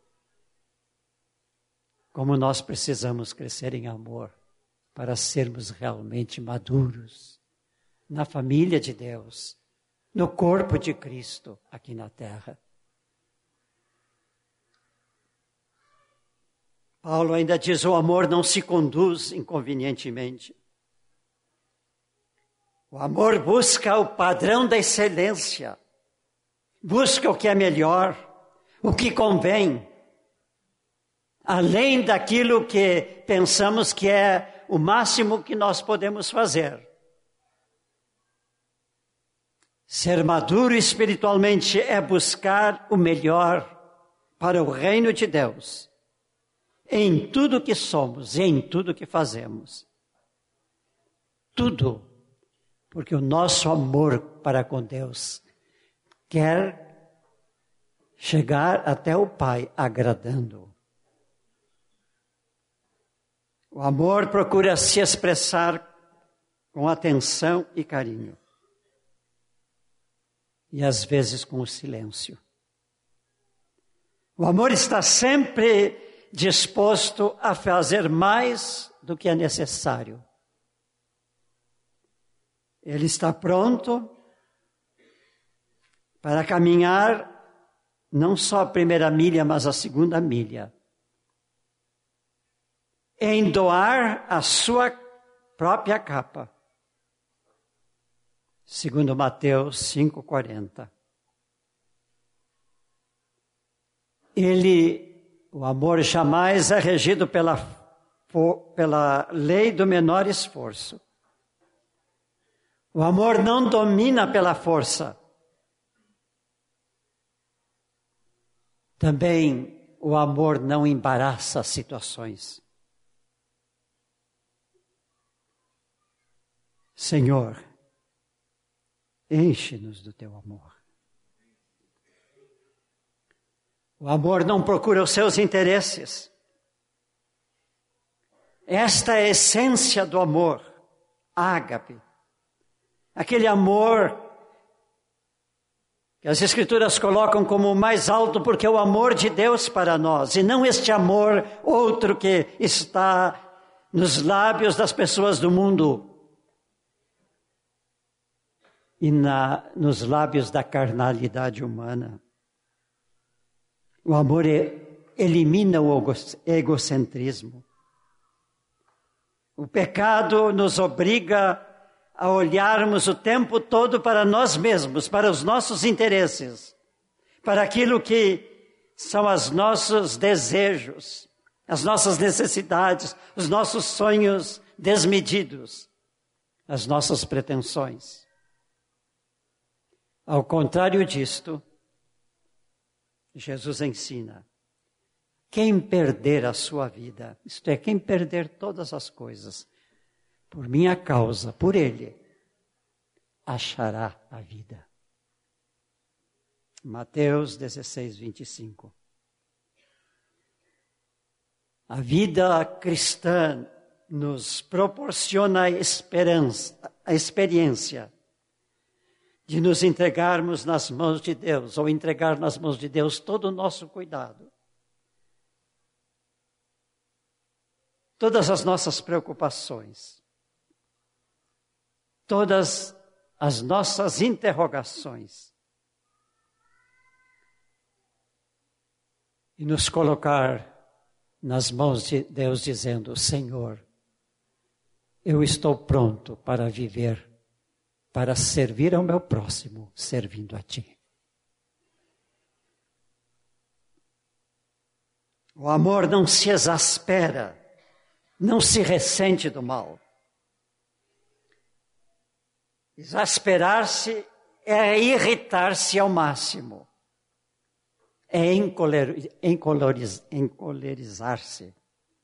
Como nós precisamos crescer em amor para sermos realmente maduros na família de Deus, no corpo de Cristo aqui na terra. Paulo ainda diz: o amor não se conduz inconvenientemente. O amor busca o padrão da excelência, busca o que é melhor, o que convém, além daquilo que pensamos que é o máximo que nós podemos fazer. Ser maduro espiritualmente é buscar o melhor para o reino de Deus, em tudo que somos e em tudo que fazemos. Tudo, porque o nosso amor para com Deus quer chegar até o Pai agradando-o. O amor procura se expressar com atenção e carinho. E às vezes com o silêncio. O amor está sempre disposto a fazer mais do que é necessário. Ele está pronto para caminhar não só a primeira milha, mas a segunda milha. Em doar a sua própria capa. Segundo Mateus 5,40. O amor jamais é regido pela lei do menor esforço. O amor não domina pela força. Também o amor não embaraça as situações. Senhor, enche-nos do teu amor. O amor não procura os seus interesses. Esta é a essência do amor, ágape. Aquele amor que as Escrituras colocam como o mais alto, porque é o amor de Deus para nós, e não este amor outro que está nos lábios das pessoas do mundo e nos lábios da carnalidade humana. O amor elimina o egocentrismo. O pecado nos obriga a olharmos o tempo todo para nós mesmos, para os nossos interesses, para aquilo que são os nossos desejos, as nossas necessidades, os nossos sonhos desmedidos, as nossas pretensões. Ao contrário disto, Jesus ensina: quem perder a sua vida, isto é, quem perder todas as coisas, por minha causa, por Ele, achará a vida. Mateus 16, 25. A vida cristã nos proporciona a experiência de nos entregarmos nas mãos de Deus, ou entregar nas mãos de Deus todo o nosso cuidado. Todas as nossas preocupações, todas as nossas interrogações, e nos colocar nas mãos de Deus, dizendo: Senhor, eu estou pronto para viver, para servir ao meu próximo, servindo a Ti. O amor não se exaspera, não se ressente do mal. Exasperar-se é irritar-se ao máximo, é encolerizar-se.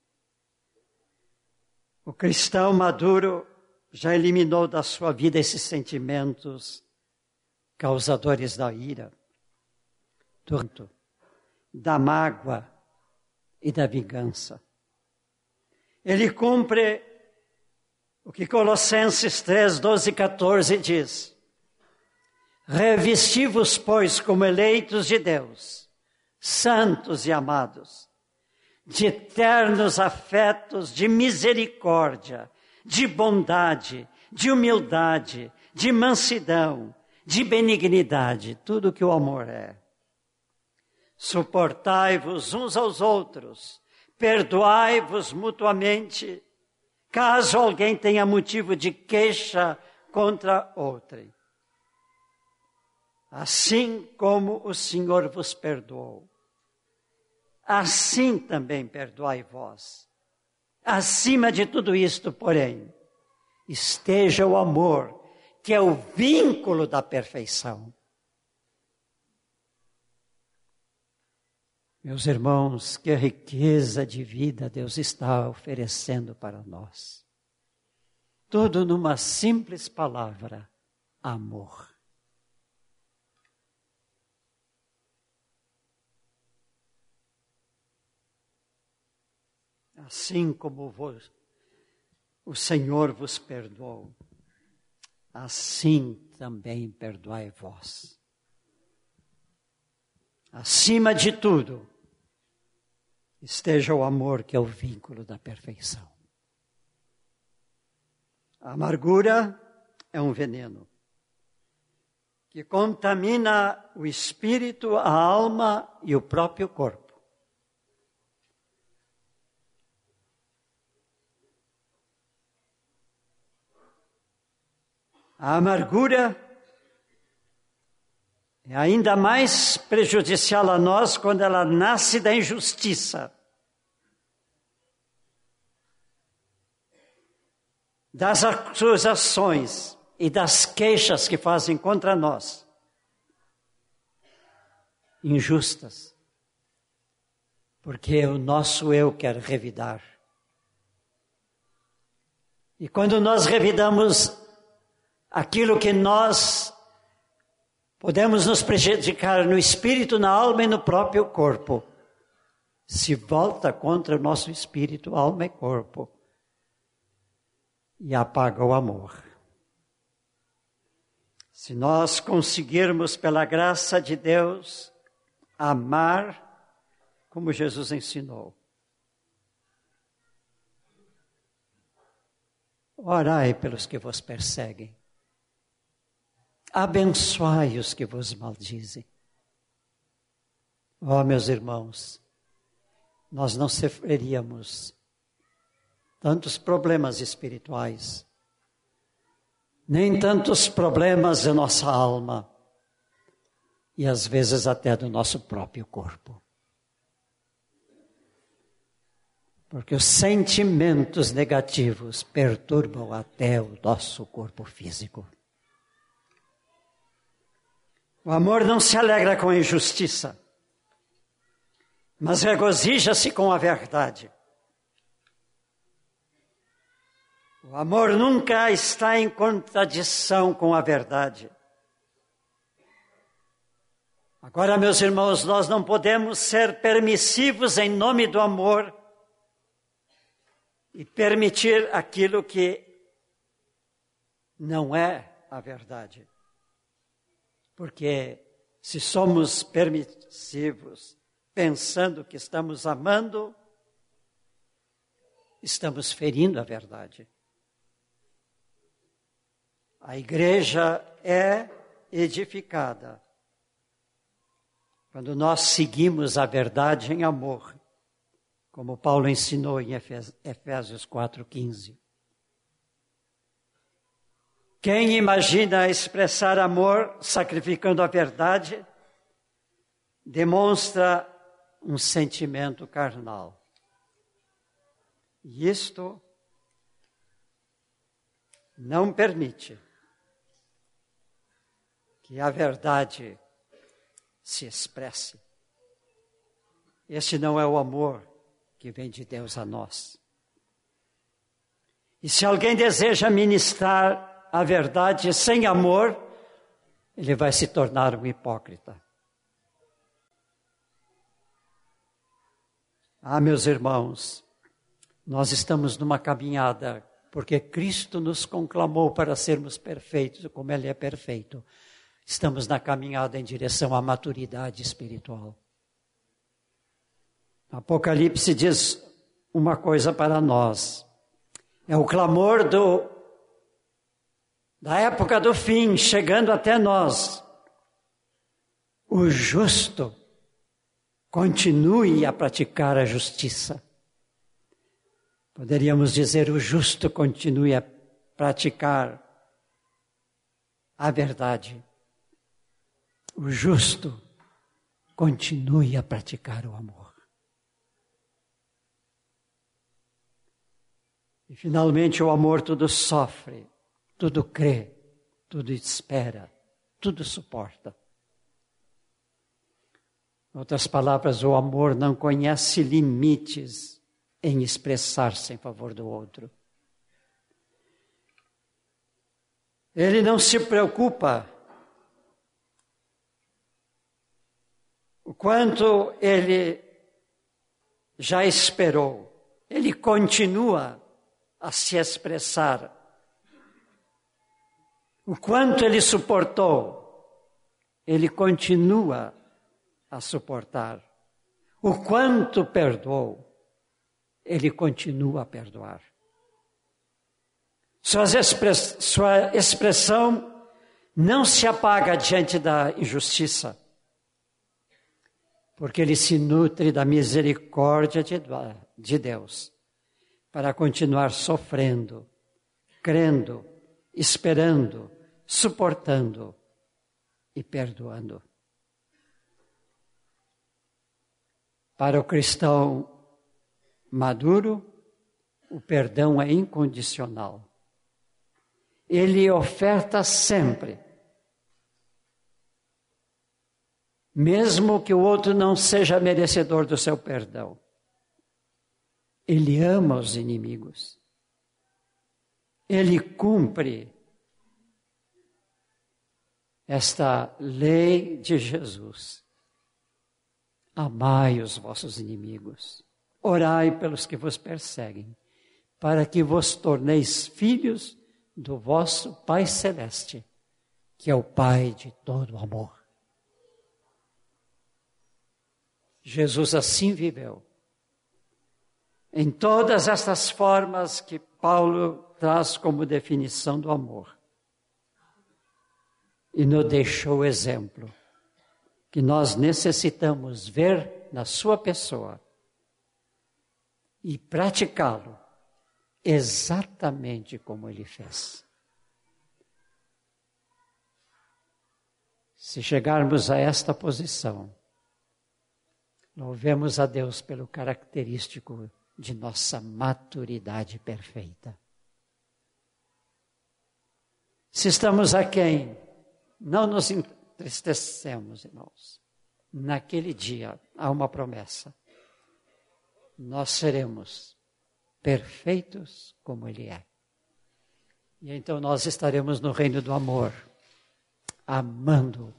O cristão maduro já eliminou da sua vida esses sentimentos causadores da ira, da mágoa e da vingança. Ele cumpre o que Colossenses 3, 12 e 14 diz. Revesti-vos, pois, como eleitos de Deus, santos e amados, de eternos afetos, de misericórdia, de bondade, de humildade, de mansidão, de benignidade, tudo que o amor é. Suportai-vos uns aos outros, perdoai-vos mutuamente, caso alguém tenha motivo de queixa contra outrem. Assim como o Senhor vos perdoou, assim também perdoai vós. Acima de tudo isto, porém, esteja o amor, que é o vínculo da perfeição. Meus irmãos, que riqueza de vida Deus está oferecendo para nós. Tudo numa simples palavra, amor. Assim como o Senhor vos perdoou, assim também perdoai vós. Acima de tudo, esteja o amor, que é o vínculo da perfeição. A amargura é um veneno que contamina o espírito, a alma e o próprio corpo. A amargura é ainda mais prejudicial a nós quando ela nasce da injustiça, das acusações e das queixas que fazem contra nós, injustas, porque o nosso eu quer revidar. E quando nós revidamos aquilo que nós podemos nos prejudicar no espírito, na alma e no próprio corpo, se volta contra o nosso espírito, alma e corpo e apaga o amor. Se nós conseguirmos, pela graça de Deus, amar como Jesus ensinou, orai pelos que vos perseguem. Abençoai os que vos maldizem. Oh, meus irmãos, nós não sofreríamos tantos problemas espirituais, nem tantos problemas da nossa alma, e às vezes até do nosso próprio corpo. Porque os sentimentos negativos perturbam até o nosso corpo físico. O amor não se alegra com a injustiça, mas regozija-se com a verdade. O amor nunca está em contradição com a verdade. Agora, meus irmãos, nós não podemos ser permissivos em nome do amor e permitir aquilo que não é a verdade. Porque se somos permissivos, pensando que estamos amando, estamos ferindo a verdade. A igreja é edificada quando nós seguimos a verdade em amor, como Paulo ensinou em Efésios 4:15. Quem imagina expressar amor sacrificando a verdade, demonstra um sentimento carnal. E isto não permite que a verdade se expresse. Esse não é o amor que vem de Deus a nós. E se alguém deseja ministrar a verdade sem amor, ele vai se tornar um hipócrita. Ah, meus irmãos, Nós estamos numa caminhada, porque Cristo nos conclamou para sermos perfeitos, como Ele é perfeito. Estamos na caminhada em direção à maturidade espiritual. Apocalipse diz uma coisa para nós. É o clamor da época do fim, chegando até nós. O justo continue a praticar a justiça. Poderíamos dizer, o justo continue a praticar a verdade. O justo continue a praticar o amor. E finalmente o amor tudo sofre, tudo crê, tudo espera, tudo suporta. Em outras palavras, o amor não conhece limites em expressar-se em favor do outro. Ele não se preocupa o quanto ele já esperou. Ele continua a se expressar. O quanto ele suportou, ele continua a suportar. O quanto perdoou, ele continua a perdoar. Sua expressão não se apaga diante da injustiça, porque ele se nutre da misericórdia de Deus para continuar sofrendo, crendo, esperando, suportando e perdoando. Para o cristão maduro, o perdão é incondicional. Ele oferta sempre, mesmo que o outro não seja merecedor do seu perdão. Ele ama os inimigos. Ele cumpre esta lei de Jesus. Amai os vossos inimigos. Orai pelos que vos perseguem, para que vos torneis filhos do vosso Pai Celeste, que é o Pai de todo amor. Jesus assim viveu. Em todas estas formas que Paulo traz como definição do amor. E nos deixou exemplo que nós necessitamos ver na sua pessoa e praticá-lo exatamente como ele fez. Se chegarmos a esta posição, louvemos a Deus pelo característico de nossa maturidade perfeita. Se estamos aquém, não nos entristecemos, irmãos. Naquele dia há uma promessa. Nós seremos perfeitos como Ele é. E então nós estaremos no reino do amor, amando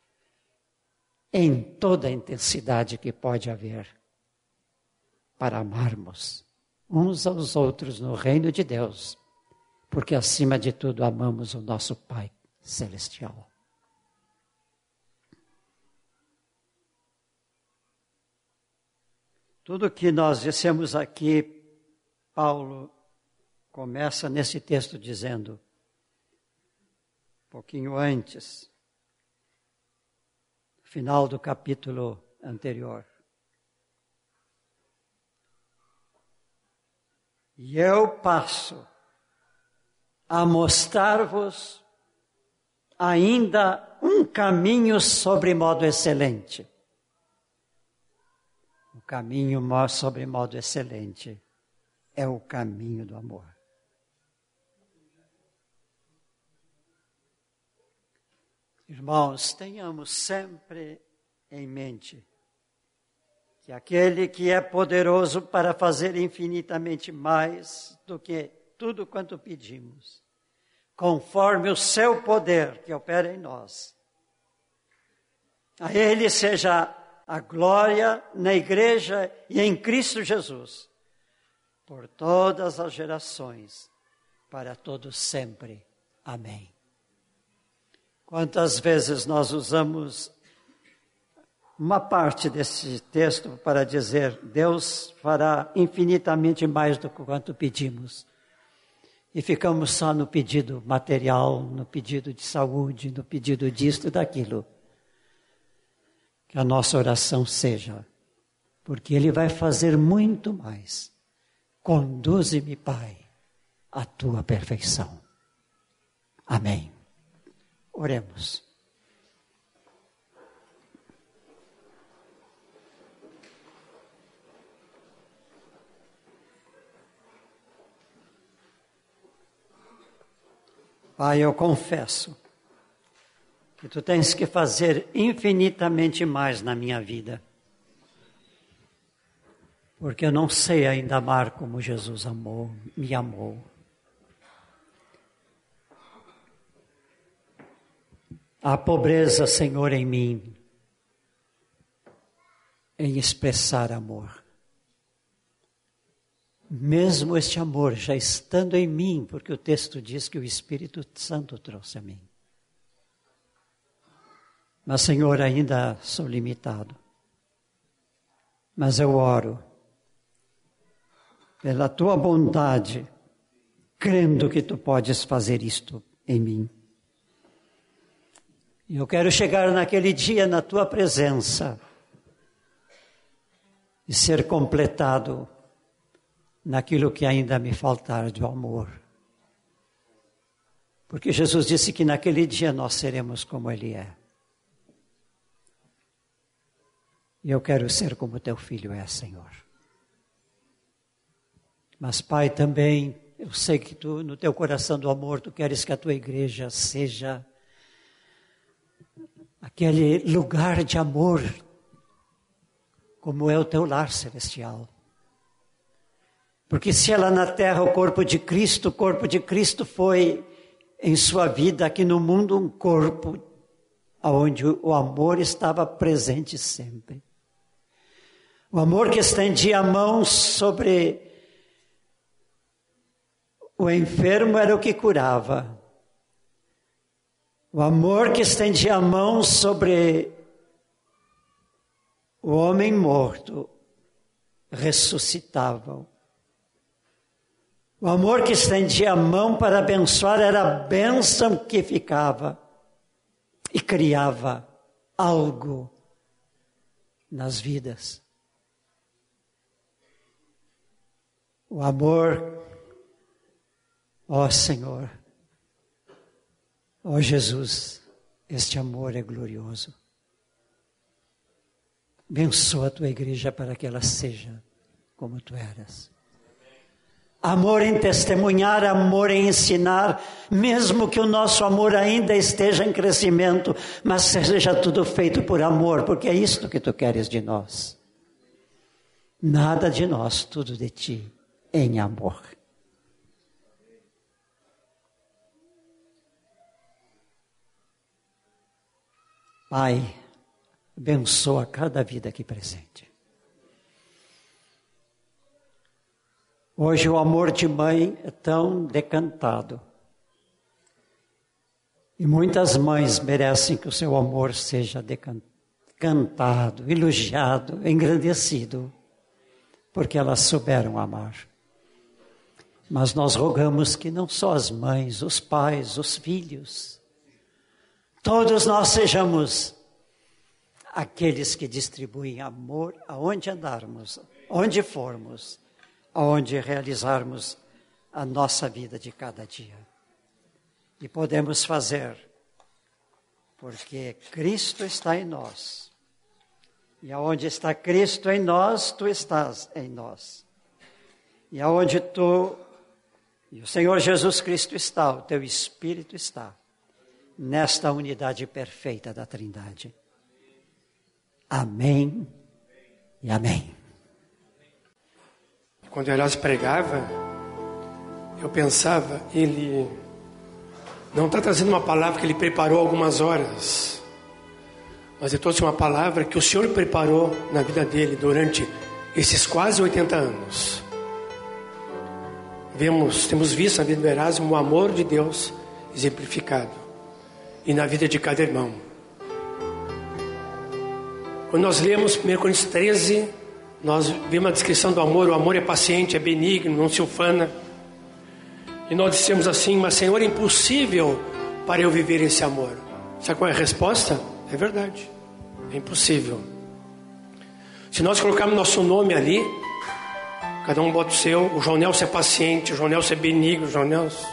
em toda a intensidade que pode haver, para amarmos uns aos outros no reino de Deus, porque acima de tudo amamos o nosso Pai Celestial. Tudo que nós dissemos aqui, Paulo começa nesse texto dizendo, um pouquinho antes, no final do capítulo anterior. E eu passo a mostrar-vos ainda um caminho sobre modo excelente. O caminho sobre modo excelente é o caminho do amor. Irmãos, tenhamos sempre em mente que aquele que é poderoso para fazer infinitamente mais do que tudo quanto pedimos, conforme o seu poder que opera em nós, a Ele seja a glória na igreja e em Cristo Jesus, por todas as gerações, para todos sempre. Amém. Quantas vezes nós usamos uma parte desse texto para dizer: Deus fará infinitamente mais do que quanto pedimos. E ficamos só no pedido material, no pedido de saúde, no pedido disto e daquilo. Que a nossa oração seja, porque Ele vai fazer muito mais. Conduze-me, Pai, à Tua perfeição. Amém. Oremos. Pai, eu confesso que Tu tens que fazer infinitamente mais na minha vida. Porque eu não sei ainda amar como Jesus me amou. Há pobreza, Senhor, em mim, em expressar amor. Mesmo este amor já estando em mim, porque o texto diz que o Espírito Santo trouxe a mim. Mas, Senhor, ainda sou limitado. Mas eu oro pela Tua bondade, crendo que Tu podes fazer isto em mim. E eu quero chegar naquele dia na Tua presença e ser completado naquilo que ainda me faltar do amor. Porque Jesus disse que naquele dia nós seremos como Ele é. E eu quero ser como Teu Filho é, Senhor. Mas, Pai, também, eu sei que Tu, no Teu coração do amor, Tu queres que a Tua igreja seja aquele lugar de amor, como é o Teu lar celestial. Porque se ela na terra, o corpo de Cristo foi, em sua vida aqui no mundo, um corpo onde o amor estava presente sempre. O amor que estendia a mão sobre o enfermo era o que curava. O amor que estendia a mão sobre o homem morto ressuscitava. O amor que estendia a mão para abençoar era a bênção que ficava e criava algo nas vidas. O amor, ó Senhor, ó Jesus, este amor é glorioso. Abençoa a Tua igreja para que ela seja como Tu eras. Amor em testemunhar, amor em ensinar, mesmo que o nosso amor ainda esteja em crescimento, mas seja tudo feito por amor, porque é isto que Tu queres de nós. Nada de nós, tudo de Ti, em amor. Pai, abençoa cada vida aqui presente. Hoje o amor de mãe é tão decantado. E muitas mães merecem que o seu amor seja cantado, elogiado, engrandecido, porque elas souberam amar. Mas nós rogamos que não só as mães, os pais, os filhos, todos nós sejamos aqueles que distribuem amor aonde andarmos, onde formos, aonde realizarmos a nossa vida de cada dia. E podemos fazer, porque Cristo está em nós. E aonde está Cristo em nós, Tu estás em nós. E aonde Tu e o Senhor Jesus Cristo está, o Teu Espírito está, nesta unidade perfeita da Trindade. Amém e amém. Quando Heróis pregava, eu pensava, ele não está trazendo uma palavra que ele preparou algumas horas, mas ele trouxe uma palavra que o Senhor preparou na vida dele durante esses quase 80 anos. temos visto na vida do Erasmo o amor de Deus exemplificado. E na vida de cada irmão. Quando nós lemos 1 Coríntios 13, nós vemos a descrição do amor. O amor é paciente, é benigno, não se ufana. E nós dissemos assim: mas Senhor, é impossível para eu viver esse amor. Sabe qual é a resposta? É verdade, é impossível. Se nós colocarmos nosso nome ali, cada um bota o seu. O João Nelson é paciente, o João Nelson é benigno, o João Nelson.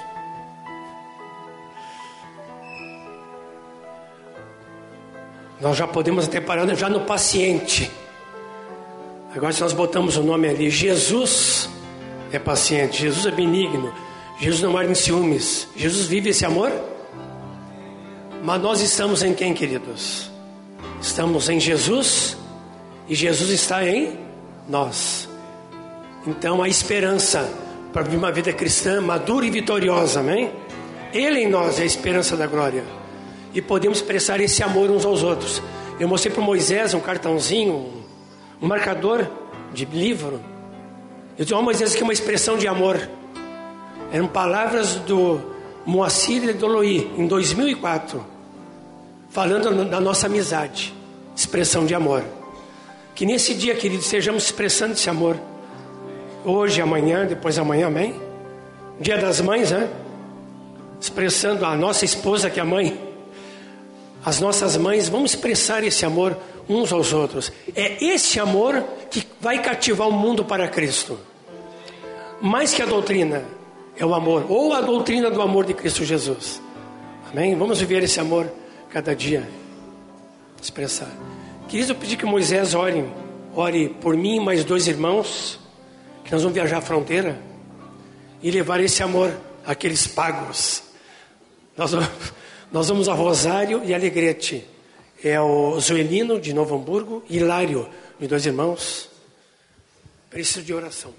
Nós já podemos até parar já no paciente. Agora, se nós botamos o nome ali, Jesus é paciente, Jesus é benigno, Jesus não arde em ciúmes, Jesus vive esse amor. Mas nós estamos em quem, queridos? Estamos em Jesus e Jesus está em nós. Então, a esperança para viver uma vida cristã madura e vitoriosa, amém? Ele em nós é a esperança da glória. E podemos expressar esse amor uns aos outros. Eu mostrei para Moisés um cartãozinho, um marcador de livro. Eu disse: Moisés, aqui é uma expressão de amor. Eram palavras do Moacir e do Eloy, em 2004, falando da nossa amizade, expressão de amor. Que nesse dia, queridos, estejamos expressando esse amor. Hoje, amanhã, depois de amanhã, amém? Dia das Mães, né? Expressando a nossa esposa, que é a mãe. As nossas mães, vamos expressar esse amor uns aos outros. É esse amor que vai cativar o mundo para Cristo. Mais que a doutrina, é o amor, ou a doutrina do amor de Cristo Jesus. Amém? Vamos viver esse amor cada dia. Expressar. Queridos, eu pedi que Moisés ore por mim e mais 2 irmãos, que nós vamos viajar a fronteira e levar esse amor àqueles pagos. Nós vamos a Rosário e Alegrete. É o Zoelino, de Novo Hamburgo, e Hilário, de 2 irmãos. Preciso de oração.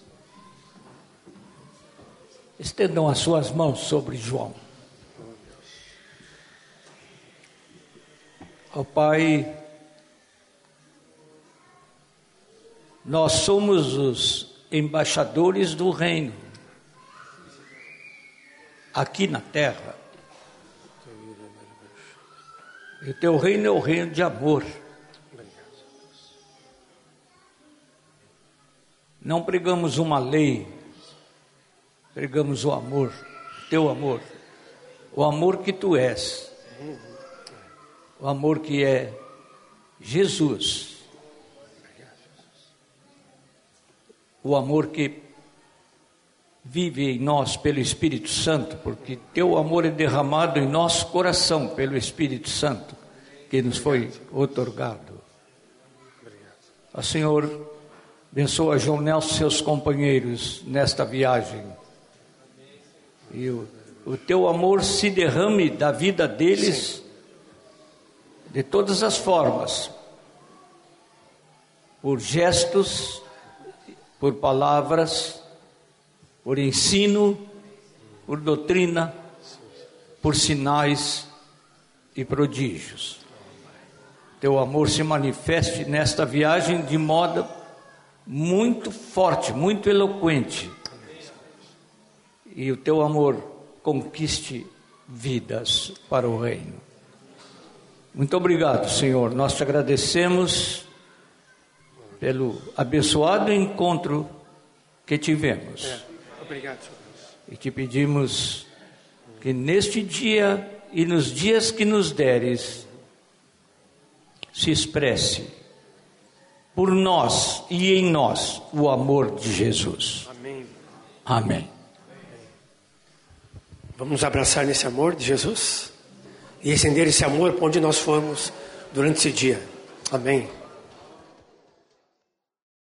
Estendam as suas mãos sobre João. Ó Pai, nós somos os embaixadores do reino aqui na terra. E o teu reino é o reino de amor. Não pregamos uma lei, pregamos o amor, o teu amor, o amor que tu és, o amor que é Jesus, o amor que vive em nós pelo Espírito Santo, porque teu amor é derramado em nosso coração pelo Espírito Santo que nos foi outorgado. Ó Senhor, abençoa João Nelson e seus companheiros nesta viagem. E o teu amor se derrame da vida deles de todas as formas, por gestos, por palavras, por ensino, por doutrina, por sinais e prodígios. Teu amor se manifeste nesta viagem de modo muito forte, muito eloquente. E o teu amor conquiste vidas para o reino. Muito obrigado, Senhor. Nós te agradecemos pelo abençoado encontro que tivemos. Obrigado, Senhor. E te pedimos que neste dia e nos dias que nos deres, se expresse por nós e em nós o amor de Jesus. Amém. Amém. Vamos nos abraçar nesse amor de Jesus e estender esse amor para onde nós formos durante esse dia. Amém.